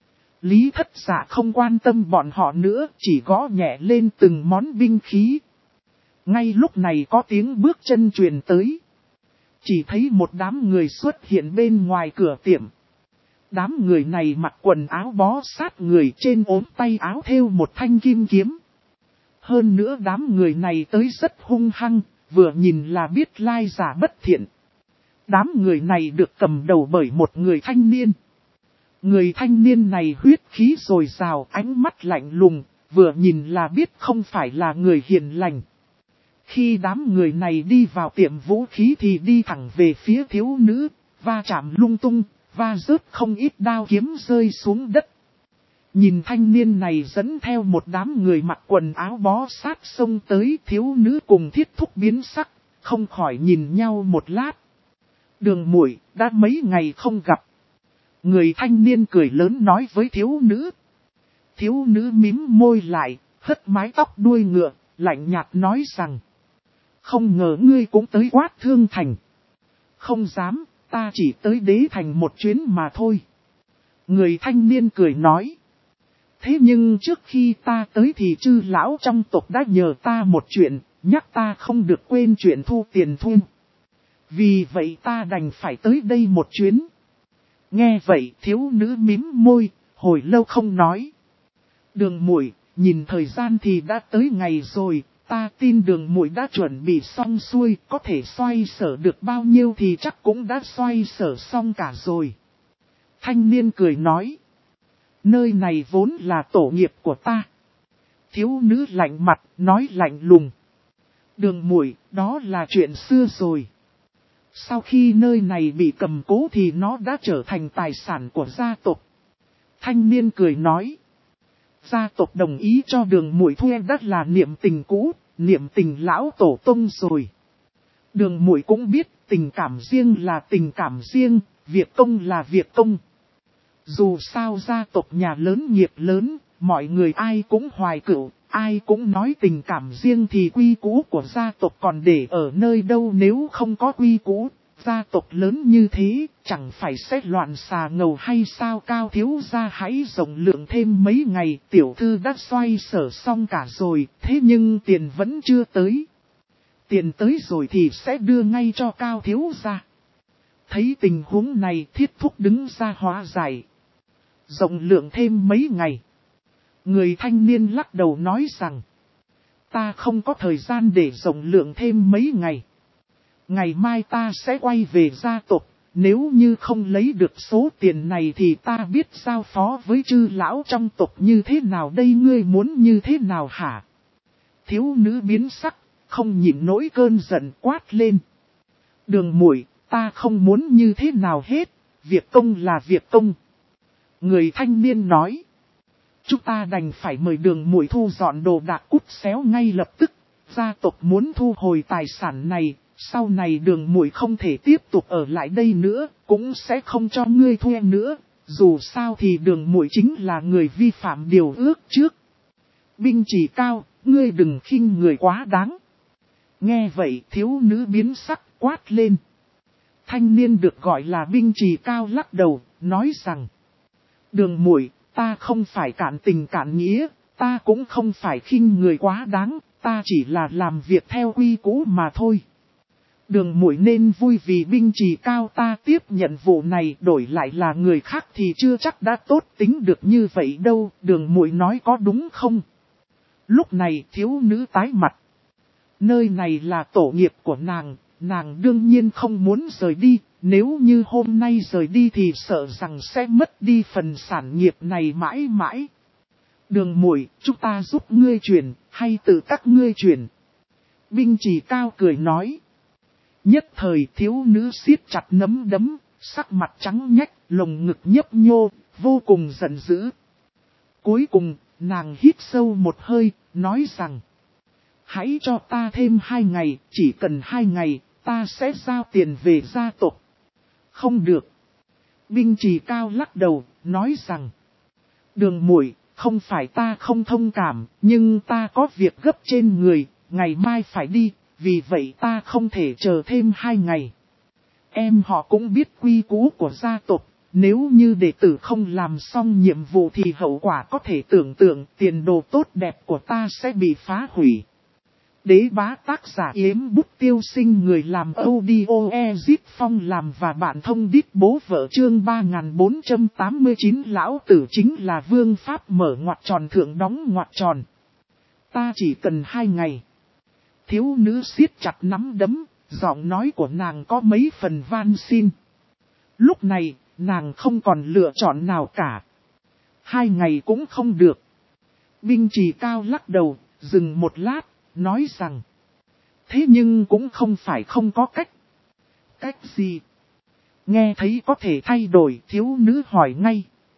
Lý Thất Dạ không quan tâm bọn họ nữa, chỉ gõ nhẹ lên từng món binh khí. Ngay lúc này có tiếng bước chân truyền tới. Chỉ thấy một đám người xuất hiện bên ngoài cửa tiệm. Đám người này mặc quần áo bó sát người, trên ốm tay áo thêu một thanh kim kiếm. Hơn nữa đám người này tới rất hung hăng, vừa nhìn là biết lai giả bất thiện. Đám người này được cầm đầu bởi một người thanh niên. Người thanh niên này huyết khí dồi dào, ánh mắt lạnh lùng, vừa nhìn là biết không phải là người hiền lành. Khi đám người này đi vào tiệm vũ khí thì đi thẳng về phía thiếu nữ, va chạm lung tung, va rớt không ít đao kiếm rơi xuống đất. Nhìn thanh niên này dẫn theo một đám người mặc quần áo bó sát xông tới, thiếu nữ cùng Thiết Thúc biến sắc, không khỏi nhìn nhau một lát. Đường muội, đã mấy ngày không gặp. Người thanh niên cười lớn nói với thiếu nữ. Thiếu nữ mím môi lại, hất mái tóc đuôi ngựa, lạnh nhạt nói rằng. Không ngờ ngươi cũng tới Quát Thương Thành. Không dám, ta chỉ tới Đế Thành một chuyến mà thôi. Người thanh niên cười nói. Thế nhưng trước khi ta tới thì chư lão trong tộc đã nhờ ta một chuyện, nhắc ta không được quên chuyện thu tiền thu. Vì vậy ta đành phải tới đây một chuyến. Nghe vậy thiếu nữ mím môi, hồi lâu không nói. Đường muội, nhìn thời gian thì đã tới ngày rồi, ta tin đường muội đã chuẩn bị xong xuôi, có thể xoay sở được bao nhiêu thì chắc cũng đã xoay sở xong cả rồi. Thanh niên cười nói. Nơi này vốn là tổ nghiệp của ta. Thiếu nữ lạnh mặt, nói lạnh lùng. Đường muội, đó là chuyện xưa rồi. Sau khi nơi này bị cầm cố thì nó đã trở thành tài sản của gia tộc. Thanh niên cười nói. Gia tộc đồng ý cho đường muội thuê đất là niệm tình cũ, niệm tình lão tổ tông rồi. Đường muội cũng biết tình cảm riêng là tình cảm riêng, việc công là việc công. Dù sao gia tộc nhà lớn nghiệp lớn, mọi người ai cũng hoài cửu, ai cũng nói tình cảm riêng thì quy cũ của gia tộc còn để ở nơi đâu nếu không có quy cũ. Gia tộc lớn như thế, chẳng phải sẽ loạn xà ngầu hay sao Cao thiếu gia hãy rộng lượng thêm mấy ngày, tiểu thư đã xoay sở xong cả rồi, thế nhưng tiền vẫn chưa tới. Tiền tới rồi thì sẽ đưa ngay cho Cao thiếu gia. Thấy tình huống này Thiết Thúc đứng ra hóa giải. Rộng lượng thêm mấy ngày. Người thanh niên lắc đầu nói rằng, ta không có thời gian để rộng lượng thêm mấy ngày. Ngày mai ta sẽ quay về gia tộc, nếu như không lấy được số tiền này thì ta biết giao phó với chư lão trong tộc như thế nào đây ngươi muốn như thế nào hả? Thiếu nữ biến sắc, không nhịn nổi cơn giận quát lên. Đường muội, ta không muốn như thế nào hết, việc công là việc công. Người thanh niên nói. Chúng ta đành phải mời đường muội thu dọn đồ đạc cút xéo ngay lập tức. Gia tộc muốn thu hồi tài sản này, sau này đường muội không thể tiếp tục ở lại đây nữa, cũng sẽ không cho ngươi thuê nữa. Dù sao thì đường muội chính là người vi phạm điều ước trước. Binh Chỉ Cao, ngươi đừng khinh người quá đáng. Nghe vậy thiếu nữ biến sắc quát lên. Thanh niên được gọi là Binh Chỉ Cao lắc đầu, nói rằng. Đường muội, ta không phải cạn tình cạn nghĩa, ta cũng không phải khinh người quá đáng, ta chỉ là làm việc theo quy cũ mà thôi. Đường muội nên vui vì Binh Chỉ Cao ta tiếp nhận vụ này, đổi lại là người khác thì chưa chắc đã tốt tính được như vậy đâu, đường muội nói có đúng không? Lúc này thiếu nữ tái mặt. Nơi này là tổ nghiệp của nàng đương nhiên không muốn rời đi, nếu như hôm nay rời đi thì sợ rằng sẽ mất đi phần sản nghiệp này mãi mãi. Đường muội, chúng ta giúp ngươi chuyển, hay tự các ngươi chuyển? Binh Chỉ Cao cười nói. Nhất thời thiếu nữ siết chặt nắm đấm, sắc mặt trắng nhách, lồng ngực nhấp nhô, vô cùng giận dữ. Cuối cùng, nàng hít sâu một hơi, nói rằng. Hãy cho ta thêm 2 ngày, chỉ cần 2 ngày, ta sẽ giao tiền về gia tộc. Không được. Binh Chỉ Cao lắc đầu, nói rằng. Đường muội, không phải ta không thông cảm, nhưng ta có việc gấp trên người, ngày mai phải đi, vì vậy ta không thể chờ thêm 2 ngày. Em họ cũng biết quy củ của gia tộc, nếu như đệ tử không làm xong nhiệm vụ thì hậu quả có thể tưởng tượng tiền đồ tốt đẹp của ta sẽ bị phá hủy. Đế Bá tác giả Yếm Bút Tiêu Sinh, người làm audio Ezip Phong làm và bạn thông đít bố vợ chương 3489 lão tử chính là vương pháp mở ngoặc tròn thượng đóng ngoặc tròn. Ta chỉ cần 2 ngày. Thiếu nữ siết chặt nắm đấm, giọng nói của nàng có mấy phần van xin. Lúc này, nàng không còn lựa chọn nào cả. 2 ngày cũng không được. Binh Chỉ Cao lắc đầu, dừng một lát. Nói rằng, thế nhưng cũng không phải không có cách. Cách gì? Nghe thấy có thể thay đổi, thiếu nữ hỏi ngay.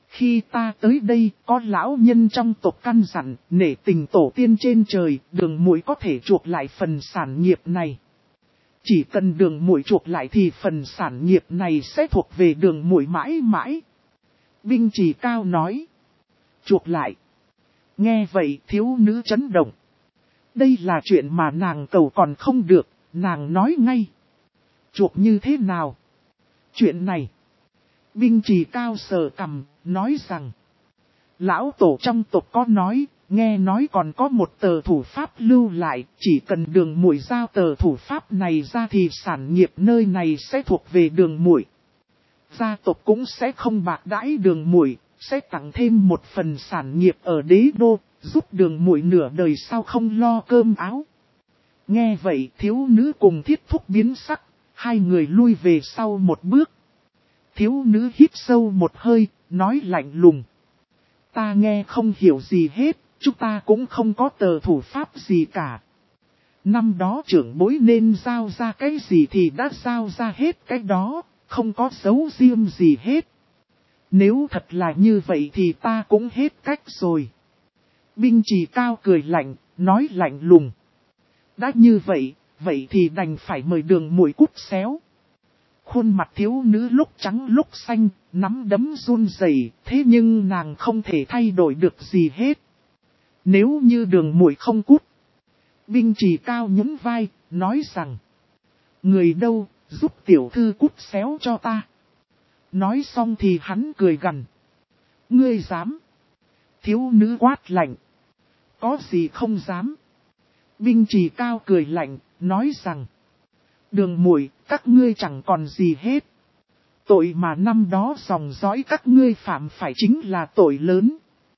Khi ta tới đây, có lão nhân trong tộc căn dặn, nể tình tổ tiên trên trời, Đường Muội có thể chuộc lại phần sản nghiệp này. Chỉ cần Đường Muội chuộc lại thì phần sản nghiệp này sẽ thuộc về Đường Muội mãi mãi. Binh Trì Cao nói. Chuộc lại. Nghe vậy thiếu nữ chấn động. Đây là chuyện mà nàng cầu còn không được, nàng nói ngay. Chuộc như thế nào? Chuyện này. Binh Trì Cao sờ cằm, nói rằng. Lão tổ trong tộc có nói, nghe nói còn có một tờ thủ pháp lưu lại, chỉ cần Đường Muội giao tờ thủ pháp này ra thì sản nghiệp nơi này sẽ thuộc về Đường Muội. Gia tộc cũng sẽ không bạc đãi Đường Muội, sẽ tặng thêm một phần sản nghiệp ở đế đô, giúp Đường Muội nửa đời sau không lo cơm áo. Nghe vậy thiếu nữ cùng Thiết Thúc biến sắc, hai người lui về sau một bước. Thiếu nữ hít sâu một hơi, nói lạnh lùng. Ta nghe không hiểu gì hết, chúng ta cũng không có tờ thủ pháp gì cả. Năm đó trưởng bối nên giao ra cái gì thì đã giao ra hết cái đó, không có dấu riêng gì hết. Nếu thật là như vậy thì ta cũng hết cách rồi. Binh Trì Cao cười lạnh, nói lạnh lùng. Đã như vậy, vậy thì đành phải mời Đường Muội cút xéo. Khuôn mặt thiếu nữ lúc trắng lúc xanh, nắm đấm run rẩy, thế nhưng nàng không thể thay đổi được gì hết. Nếu như Đường Muội không cút. Binh Trì Cao nhún vai, nói rằng. Người đâu, giúp tiểu thư cút xéo cho ta. Nói xong thì hắn cười gằn. Ngươi dám. Thiếu nữ quát lạnh. Có gì không dám. Binh Trì Cao cười lạnh, nói rằng. Đường Muội, các ngươi chẳng còn gì hết. Tội mà năm đó dòng dõi các ngươi phạm phải chính là tội lớn.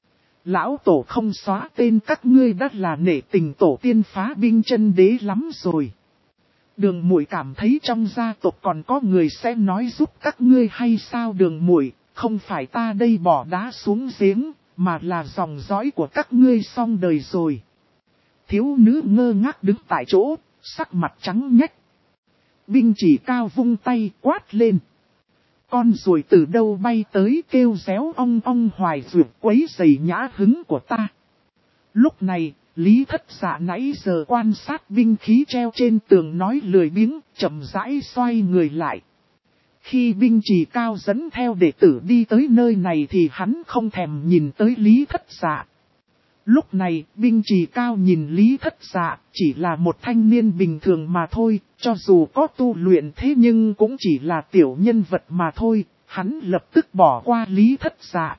Lão tổ không xóa tên các ngươi đã là nể tình tổ tiên phá binh chân đế lắm rồi. Đường Muội cảm thấy trong gia tộc còn có người sẽ nói giúp các ngươi hay sao? Đường Muội, không phải ta đây bỏ đá xuống giếng, mà là dòng dõi của các ngươi xong đời rồi. Thiếu nữ ngơ ngác đứng tại chỗ, sắc mặt trắng nhách. Binh Trì Cao vung tay quát lên. Con ruồi từ đâu bay tới kêu réo ong ong hoài vượt quấy rầy nhã hứng của ta. Lúc này, Lý Thất Dạ nãy giờ quan sát binh khí treo trên tường nói lười biếng, chậm rãi xoay người lại. Khi Binh Trì Cao dẫn theo đệ tử đi tới nơi này thì hắn không thèm nhìn tới Lý Thất Dạ. Lúc này, Binh Trì Cao nhìn Lý Thất Dạ, chỉ là một thanh niên bình thường mà thôi, cho dù có tu luyện thế nhưng cũng chỉ là tiểu nhân vật mà thôi, hắn lập tức bỏ qua Lý Thất Dạ.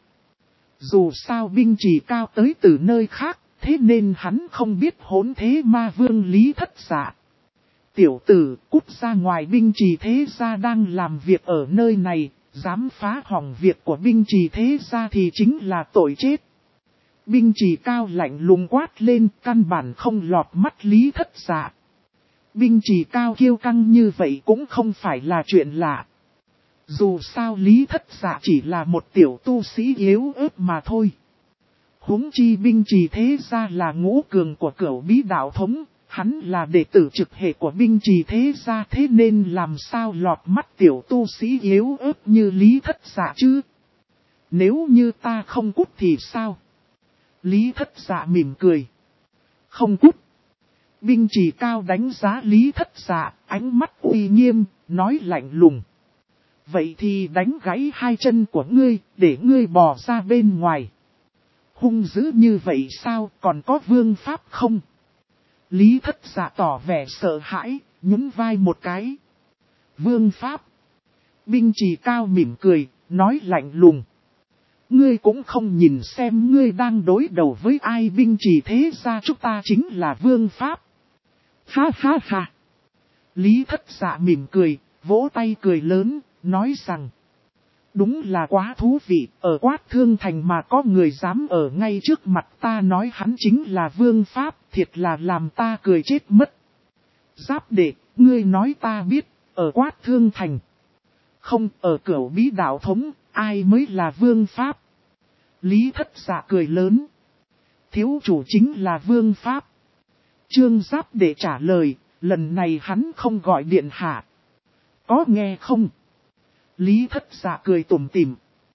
Dù sao Binh Trì Cao tới từ nơi khác, thế nên hắn không biết hỗn thế ma vương Lý Thất Dạ. Tiểu tử, cút ra ngoài, Binh Trì Thế Gia đang làm việc ở nơi này, dám phá hỏng việc của Binh Trì Thế Gia thì chính là tội chết. Binh Trì Cao lạnh lùng quát lên, căn bản không lọt mắt Lý Thất Dạ. Binh Trì Cao kiêu căng như vậy cũng không phải là chuyện lạ. Dù sao Lý Thất Dạ chỉ là một tiểu tu sĩ yếu ớt mà thôi. Huống chi Binh Trì Thế Gia là ngũ cường của Cửu Bí Đạo Thống, hắn là đệ tử trực hệ của Binh Trì Thế Gia, thế nên làm sao lọt mắt tiểu tu sĩ yếu ớt như Lý Thất Dạ chứ? Nếu như ta không cút thì sao? Lý Thất Dạ mỉm cười. Không cút. Binh Trì Cao đánh giá Lý Thất Dạ, ánh mắt uy nghiêm, nói lạnh lùng. Vậy thì đánh gãy hai chân của ngươi, để ngươi bò ra bên ngoài. Hung dữ như vậy sao, còn có vương pháp không? Lý Thất Dạ tỏ vẻ sợ hãi, nhún vai một cái. Vương pháp. Binh Trì Cao mỉm cười, nói lạnh lùng. Ngươi cũng không nhìn xem ngươi đang đối đầu với ai. Binh Trì Thế Gia chúng ta chính là vương pháp. Ha ha ha. Lý Thất Dạ mỉm cười, vỗ tay cười lớn, nói rằng. Đúng là quá thú vị, ở Quát Thương Thành mà có người dám ở ngay trước mặt ta nói hắn chính là vương pháp, thiệt là làm ta cười chết mất. Giáp Đệ, ngươi nói ta biết, ở Quát Thương Thành. Không, ở Cửu Bí Đạo Thống, ai mới là vương pháp? Lý Thất Dạ cười lớn. Thiếu chủ chính là vương pháp. Trương Giáp Đệ trả lời, lần này hắn không gọi điện hạ. Có nghe không? Lý Thất Dạ cười tủm tỉm.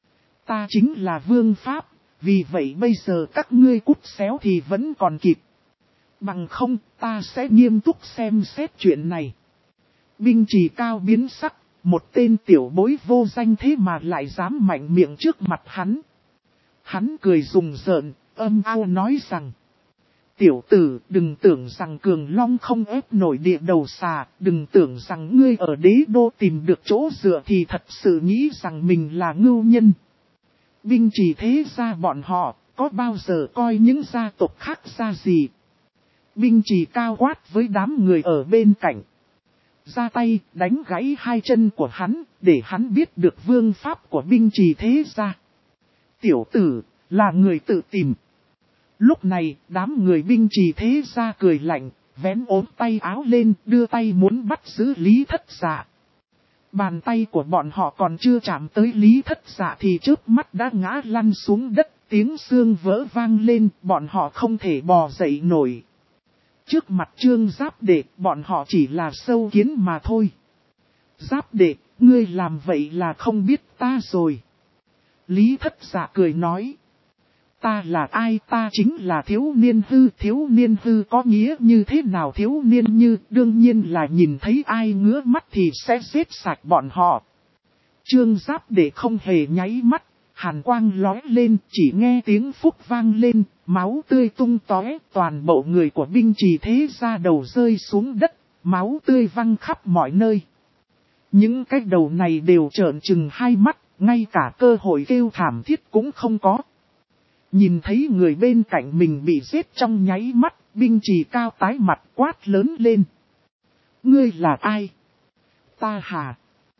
Ta chính là vương pháp, vì vậy bây giờ các ngươi cút xéo thì vẫn còn kịp. Bằng không, ta sẽ nghiêm túc xem xét chuyện này. Binh Trì Cao biến sắc, một tên tiểu bối vô danh thế mà lại dám mạnh miệng trước mặt hắn. Hắn cười rùng rợn, âm ao nói rằng: tiểu tử, đừng tưởng rằng Cường Long không ép nổi địa đầu xà, đừng tưởng rằng ngươi ở đế đô tìm được chỗ dựa thì thật sự nghĩ rằng mình là ngưu nhân. Binh Trì thế gia bọn họ, có bao giờ coi những gia tộc khác ra gì? Binh Trì Cao quát với đám người ở bên cạnh. Ra tay, đánh gãy hai chân của hắn, để hắn biết được vương pháp của binh Trì thế gia. Tiểu tử, là người tự tìm. Lúc này, đám người binh Trì thế gia cười lạnh, vén ốm tay áo lên, đưa tay muốn bắt giữ Lý Thất Dạ. Bàn tay của bọn họ còn chưa chạm tới Lý Thất Dạ thì chớp mắt đã ngã lăn xuống đất, tiếng xương vỡ vang lên, bọn họ không thể bò dậy nổi. Trước mặt Trương Giáp Đệ, bọn họ chỉ là sâu kiến mà thôi. Giáp Đệ, ngươi làm vậy là không biết ta rồi. Lý Thất Dạ cười nói. Ta là ai? Ta chính là thiếu niên hư. Thiếu niên hư có nghĩa như thế nào? Thiếu niên như đương nhiên là nhìn thấy ai ngứa mắt thì sẽ giết sạch bọn họ. Trương Giáp Đệ không hề nháy mắt, hàn quang lóe lên, chỉ nghe tiếng phúc vang lên, máu tươi tung tóe, toàn bộ người của binh Trì thế gia đầu rơi xuống đất, máu tươi văng khắp mọi nơi. Những cái đầu này đều trợn trừng hai mắt, ngay cả cơ hội kêu thảm thiết cũng không có. Nhìn thấy người bên cạnh mình bị giết trong nháy mắt, binh Trì Cao tái mặt quát lớn lên. Ngươi là ai? Ta hả?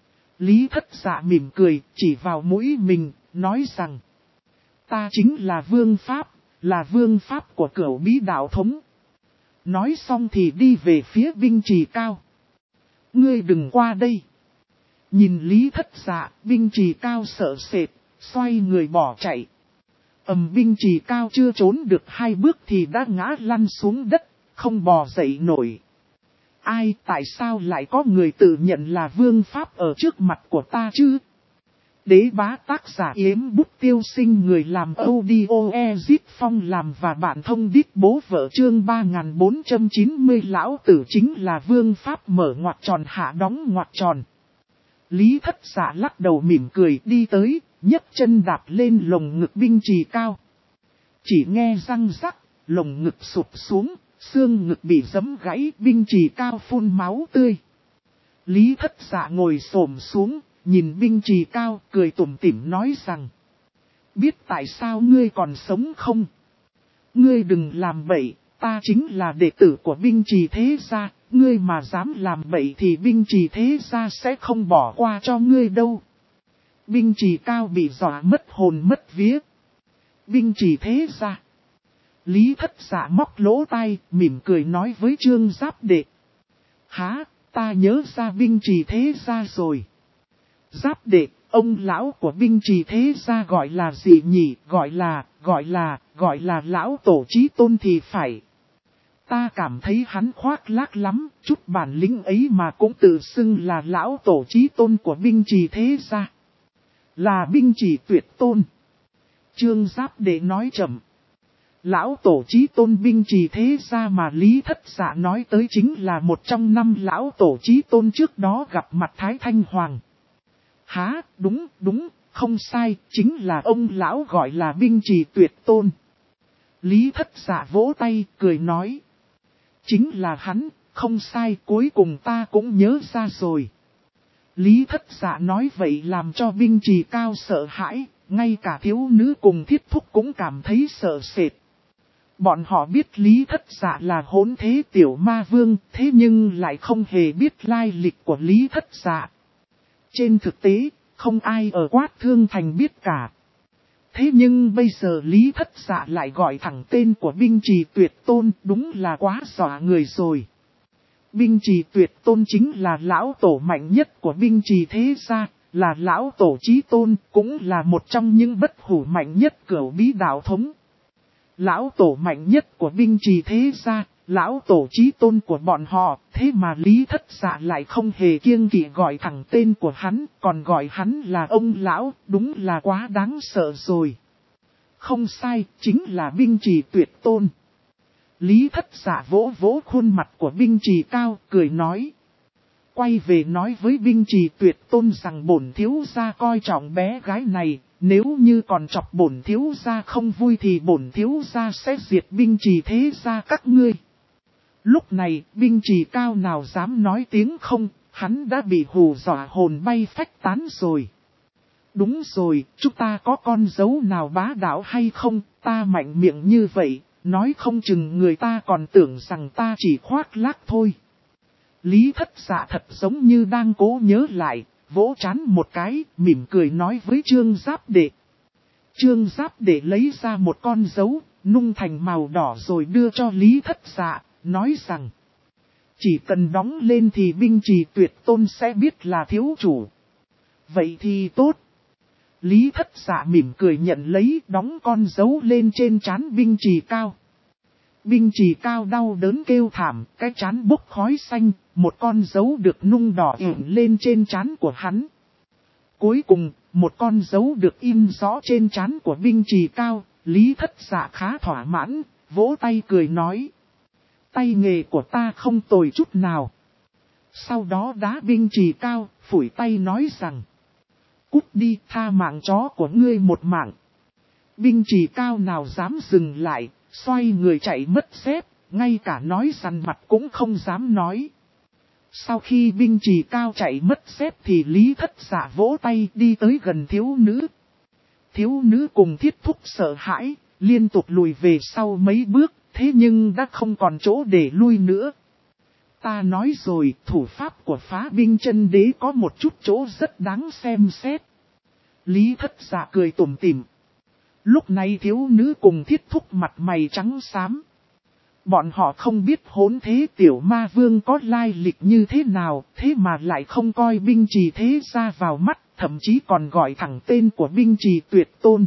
Lý Thất Dạ mỉm cười, chỉ vào mũi mình, nói rằng. Ta chính là vương pháp của Cửu Bí đạo thống. Nói xong thì đi về phía binh Trì Cao. Ngươi đừng qua đây. Nhìn Lý Thất Dạ, binh Trì Cao sợ sệt, xoay người bỏ chạy. Binh Trì Cao chưa trốn được 2 bước thì đã ngã lăn xuống đất, không bò dậy nổi. Ai, tại sao lại có người tự nhận là vương pháp ở trước mặt của ta chứ? Đế Bá tác giả Yếm Bút Tiêu Sinh, người làm audio Ezit Phong làm và bạn thông đít bố vợ chương 3490. Lão tử chính là vương pháp, mở ngoặc tròn hạ đóng ngoặc tròn. Lý Thất Dạ lắc đầu mỉm cười đi tới, nhấc chân đạp lên lồng ngực binh Trì Cao. Chỉ nghe răng rắc, lồng ngực sụp xuống, xương ngực bị giẫm gãy, binh Trì Cao phun máu tươi. Lý Thất Dạ ngồi xổm xuống, nhìn binh Trì Cao, cười tủm tỉm nói rằng. Biết tại sao ngươi còn sống không? Ngươi đừng làm bậy, ta chính là đệ tử của binh Trì thế gia, ngươi mà dám làm bậy thì binh Trì thế gia sẽ không bỏ qua cho ngươi đâu. Binh Trì Cao bị dọa mất hồn mất vía. Binh Trì thế gia. Lý Thất Dạ móc lỗ tai, mỉm cười nói với Trương Giáp Đệ. Hả, ta nhớ ra binh Trì thế gia rồi. Giáp Đệ, ông lão của binh Trì thế gia gọi là gì nhỉ? Gọi là lão tổ Chí Tôn thì phải. Ta cảm thấy hắn khoác lác lắm, chút bản lĩnh ấy mà cũng tự xưng là lão tổ Chí Tôn của binh Trì thế gia. Là binh Trì tuyệt tôn. Trương Giáp Đệ nói chậm. Lão tổ Chí Tôn binh Trì thế gia mà Lý Thất Dạ nói tới chính là một trong 5 lão tổ Chí Tôn trước đó gặp mặt Thái Thanh Hoàng. Hả, đúng, không sai, chính là ông lão gọi là binh Trì tuyệt tôn. Lý Thất Dạ vỗ tay, cười nói. Chính là hắn, không sai, cuối cùng ta cũng nhớ ra rồi. Lý Thất Dạ nói vậy làm cho binh Trì Cao sợ hãi, ngay cả thiếu nữ cùng Thiết Thúc cũng cảm thấy sợ sệt. Bọn họ biết Lý Thất Dạ là hỗn thế tiểu ma vương, thế nhưng lại không hề biết lai lịch của Lý Thất Dạ. Trên thực tế, không ai ở Quát Thương Thành biết cả. Thế nhưng bây giờ Lý Thất Dạ lại gọi thẳng tên của binh Trì tuyệt tôn, đúng là quá dọa người rồi. Binh Trì tuyệt tôn chính là lão tổ mạnh nhất của binh Trì thế gia, là lão tổ Chí Tôn, cũng là một trong những bất hủ mạnh nhất Cửu Bí đạo thống. Lão tổ mạnh nhất của binh Trì thế gia, Lão tổ chí tôn của bọn họ, thế mà Lý Thất Dạ lại không hề kiêng kỵ gọi thẳng tên của hắn, còn gọi hắn là ông lão, đúng là quá đáng sợ rồi. Không sai, chính là binh trì tuyệt tôn. Lý Thất Dạ vỗ vỗ khuôn mặt của binh trì cao, cười nói. Quay về nói với binh trì tuyệt tôn rằng bổn thiếu gia coi trọng bé gái này, nếu như còn chọc bổn thiếu gia không vui thì bổn thiếu gia sẽ diệt binh trì thế gia các ngươi. Lúc này, binh trì cao nào dám nói tiếng không, hắn đã bị hù dọa hồn bay phách tán rồi. Đúng rồi, chúng ta có con dấu nào bá đạo hay không, ta mạnh miệng như vậy, nói không chừng người ta còn tưởng rằng ta chỉ khoác lác thôi. Lý Thất Dạ thật giống như đang cố nhớ lại, vỗ trán một cái, mỉm cười nói với Trương Giáp Đệ. Trương Giáp Đệ lấy ra một con dấu, nung thành màu đỏ rồi đưa cho Lý Thất Dạ, nói rằng chỉ cần đóng lên thì binh trì tuyệt tôn sẽ biết là thiếu chủ. Vậy thì tốt. Lý Thất Dạ mỉm cười nhận lấy, đóng con dấu lên trên trán binh trì cao. Binh trì cao đau đớn kêu thảm, cái trán bốc khói xanh, một con dấu được nung đỏ ửng lên trên trán của hắn. Cuối cùng, một con dấu được in rõ trên trán của binh trì cao, Lý Thất Dạ khá thỏa mãn, vỗ tay cười nói. Tay nghề của ta không tồi chút nào. Sau đó đá binh trì cao, phủi tay nói rằng. Cút đi, tha mạng chó của ngươi một mạng. Binh trì cao nào dám dừng lại, xoay người chạy mất dép, ngay cả nói săn mặt cũng không dám nói. Sau khi binh trì cao chạy mất dép thì Lý Thất Dạ vỗ tay đi tới gần thiếu nữ. Thiếu nữ cùng Thiết Thúc sợ hãi, liên tục lùi về sau mấy bước, thế nhưng đã không còn chỗ để lui nữa. Ta nói rồi, thủ pháp của Phá Binh Chân Đế có một chút chỗ rất đáng xem xét. Lý Thất Dạ cười tủm tỉm. Lúc này thiếu nữ cùng Thiết Thúc mặt mày trắng xám. Bọn họ không biết hỗn thế tiểu ma vương có lai lịch như thế nào, thế mà lại không coi binh trì thế gia vào mắt, thậm chí còn gọi thẳng tên của binh trì tuyệt tôn.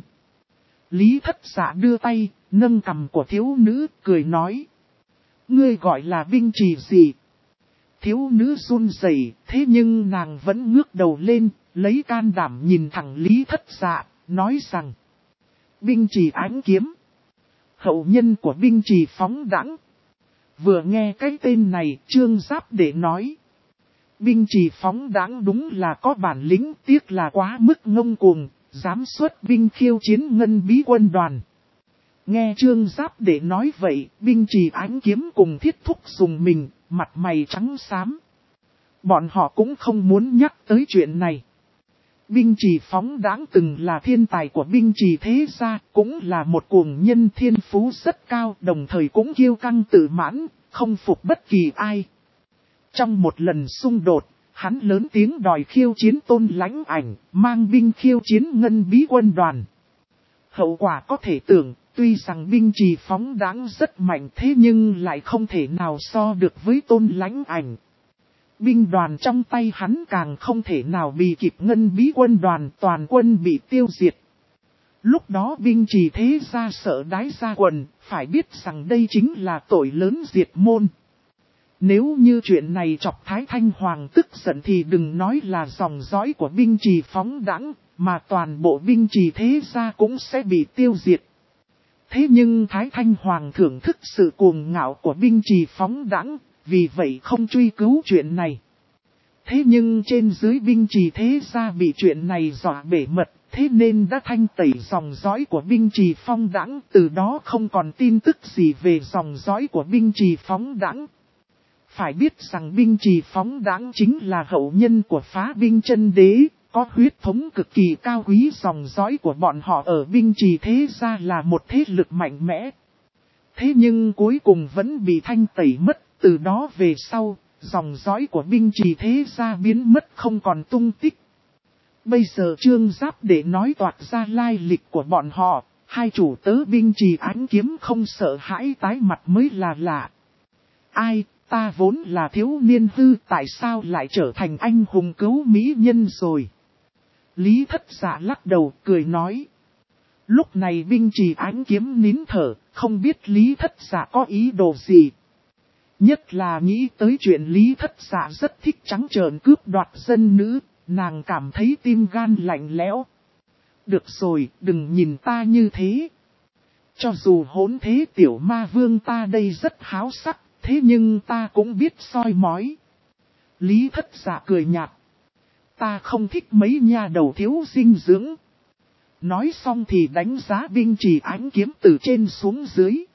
Lý Thất Dạ đưa tay, nâng cằm của thiếu nữ, cười nói. Ngươi gọi là binh trì gì? Thiếu nữ run rẩy, thế nhưng nàng vẫn ngước đầu lên, lấy can đảm nhìn thẳng Lý Thất Dạ, nói rằng. Binh trì ánh kiếm. Hậu nhân của binh trì phóng đãng. Vừa nghe cái tên này, Trương Giáp Đệ nói. Binh trì phóng đãng đúng là có bản lĩnh, tiếc là quá mức ngông cuồng, dám xuất binh khiêu chiến ngân bí quân đoàn. Nghe Trương Giáp Đệ nói vậy, binh trì ánh kiếm cùng Thiết Thúc dùng mình, mặt mày trắng xám. Bọn họ cũng không muốn nhắc tới chuyện này. Binh trì phóng đãng từng là thiên tài của binh trì thế gia, cũng là một cuồng nhân thiên phú rất cao, đồng thời cũng kiêu căng tự mãn, không phục bất kỳ ai. Trong một lần xung đột, hắn lớn tiếng đòi khiêu chiến Tôn Lãnh Ảnh, mang binh khiêu chiến ngân bí quân đoàn. Hậu quả có thể tưởng, tuy rằng binh trì phóng đãng rất mạnh thế nhưng lại không thể nào so được với Tôn Lãnh Ảnh. Binh đoàn trong tay hắn càng không thể nào bị kịp ngân bí quân đoàn, toàn quân bị tiêu diệt. Lúc đó binh trì thế gia sợ đái ra quần, phải biết rằng đây chính là tội lớn diệt môn. Nếu như chuyện này chọc Thái Thanh Hoàng tức giận thì đừng nói là dòng dõi của binh trì phóng đãng, mà toàn bộ binh trì thế gia cũng sẽ bị tiêu diệt. Thế nhưng Thái Thanh Hoàng thưởng thức sự cuồng ngạo của binh trì phóng đãng, vì vậy không truy cứu chuyện này. Thế nhưng trên dưới binh trì thế gia bị chuyện này dọa bể mật, thế nên đã thanh tẩy dòng dõi của binh trì phong đãng, từ đó không còn tin tức gì về dòng dõi của binh trì phóng đãng. Phải biết rằng binh trì phóng đãng chính là hậu nhân của Phá Binh Chân Đế, có huyết thống cực kỳ cao quý, dòng dõi của bọn họ ở binh trì thế gia là một thế lực mạnh mẽ. Thế nhưng cuối cùng vẫn bị thanh tẩy mất, từ đó về sau, dòng dõi của binh trì thế gia biến mất không còn tung tích. Bây giờ Trương Giáp Đệ nói toạc ra lai lịch của bọn họ, hai chủ tớ binh trì ánh kiếm không sợ hãi tái mặt mới là lạ. Ai, ta vốn là thiếu niên hư, tại sao lại trở thành anh hùng cứu mỹ nhân rồi? Lý Thất Dạ lắc đầu cười nói. Lúc này binh trì ánh kiếm nín thở, không biết Lý Thất Dạ có ý đồ gì. Nhất là nghĩ tới chuyện Lý Thất Dạ rất thích trắng trợn cướp đoạt dân nữ, nàng cảm thấy tim gan lạnh lẽo. Được rồi, đừng nhìn ta như thế. Cho dù hỗn thế tiểu ma vương ta đây rất háo sắc, thế nhưng ta cũng biết soi mói. Lý Thất Dạ cười nhạt. Ta không thích mấy nha đầu thiếu dinh dưỡng. Nói xong thì đánh giá binh chỉ ánh kiếm từ trên xuống dưới.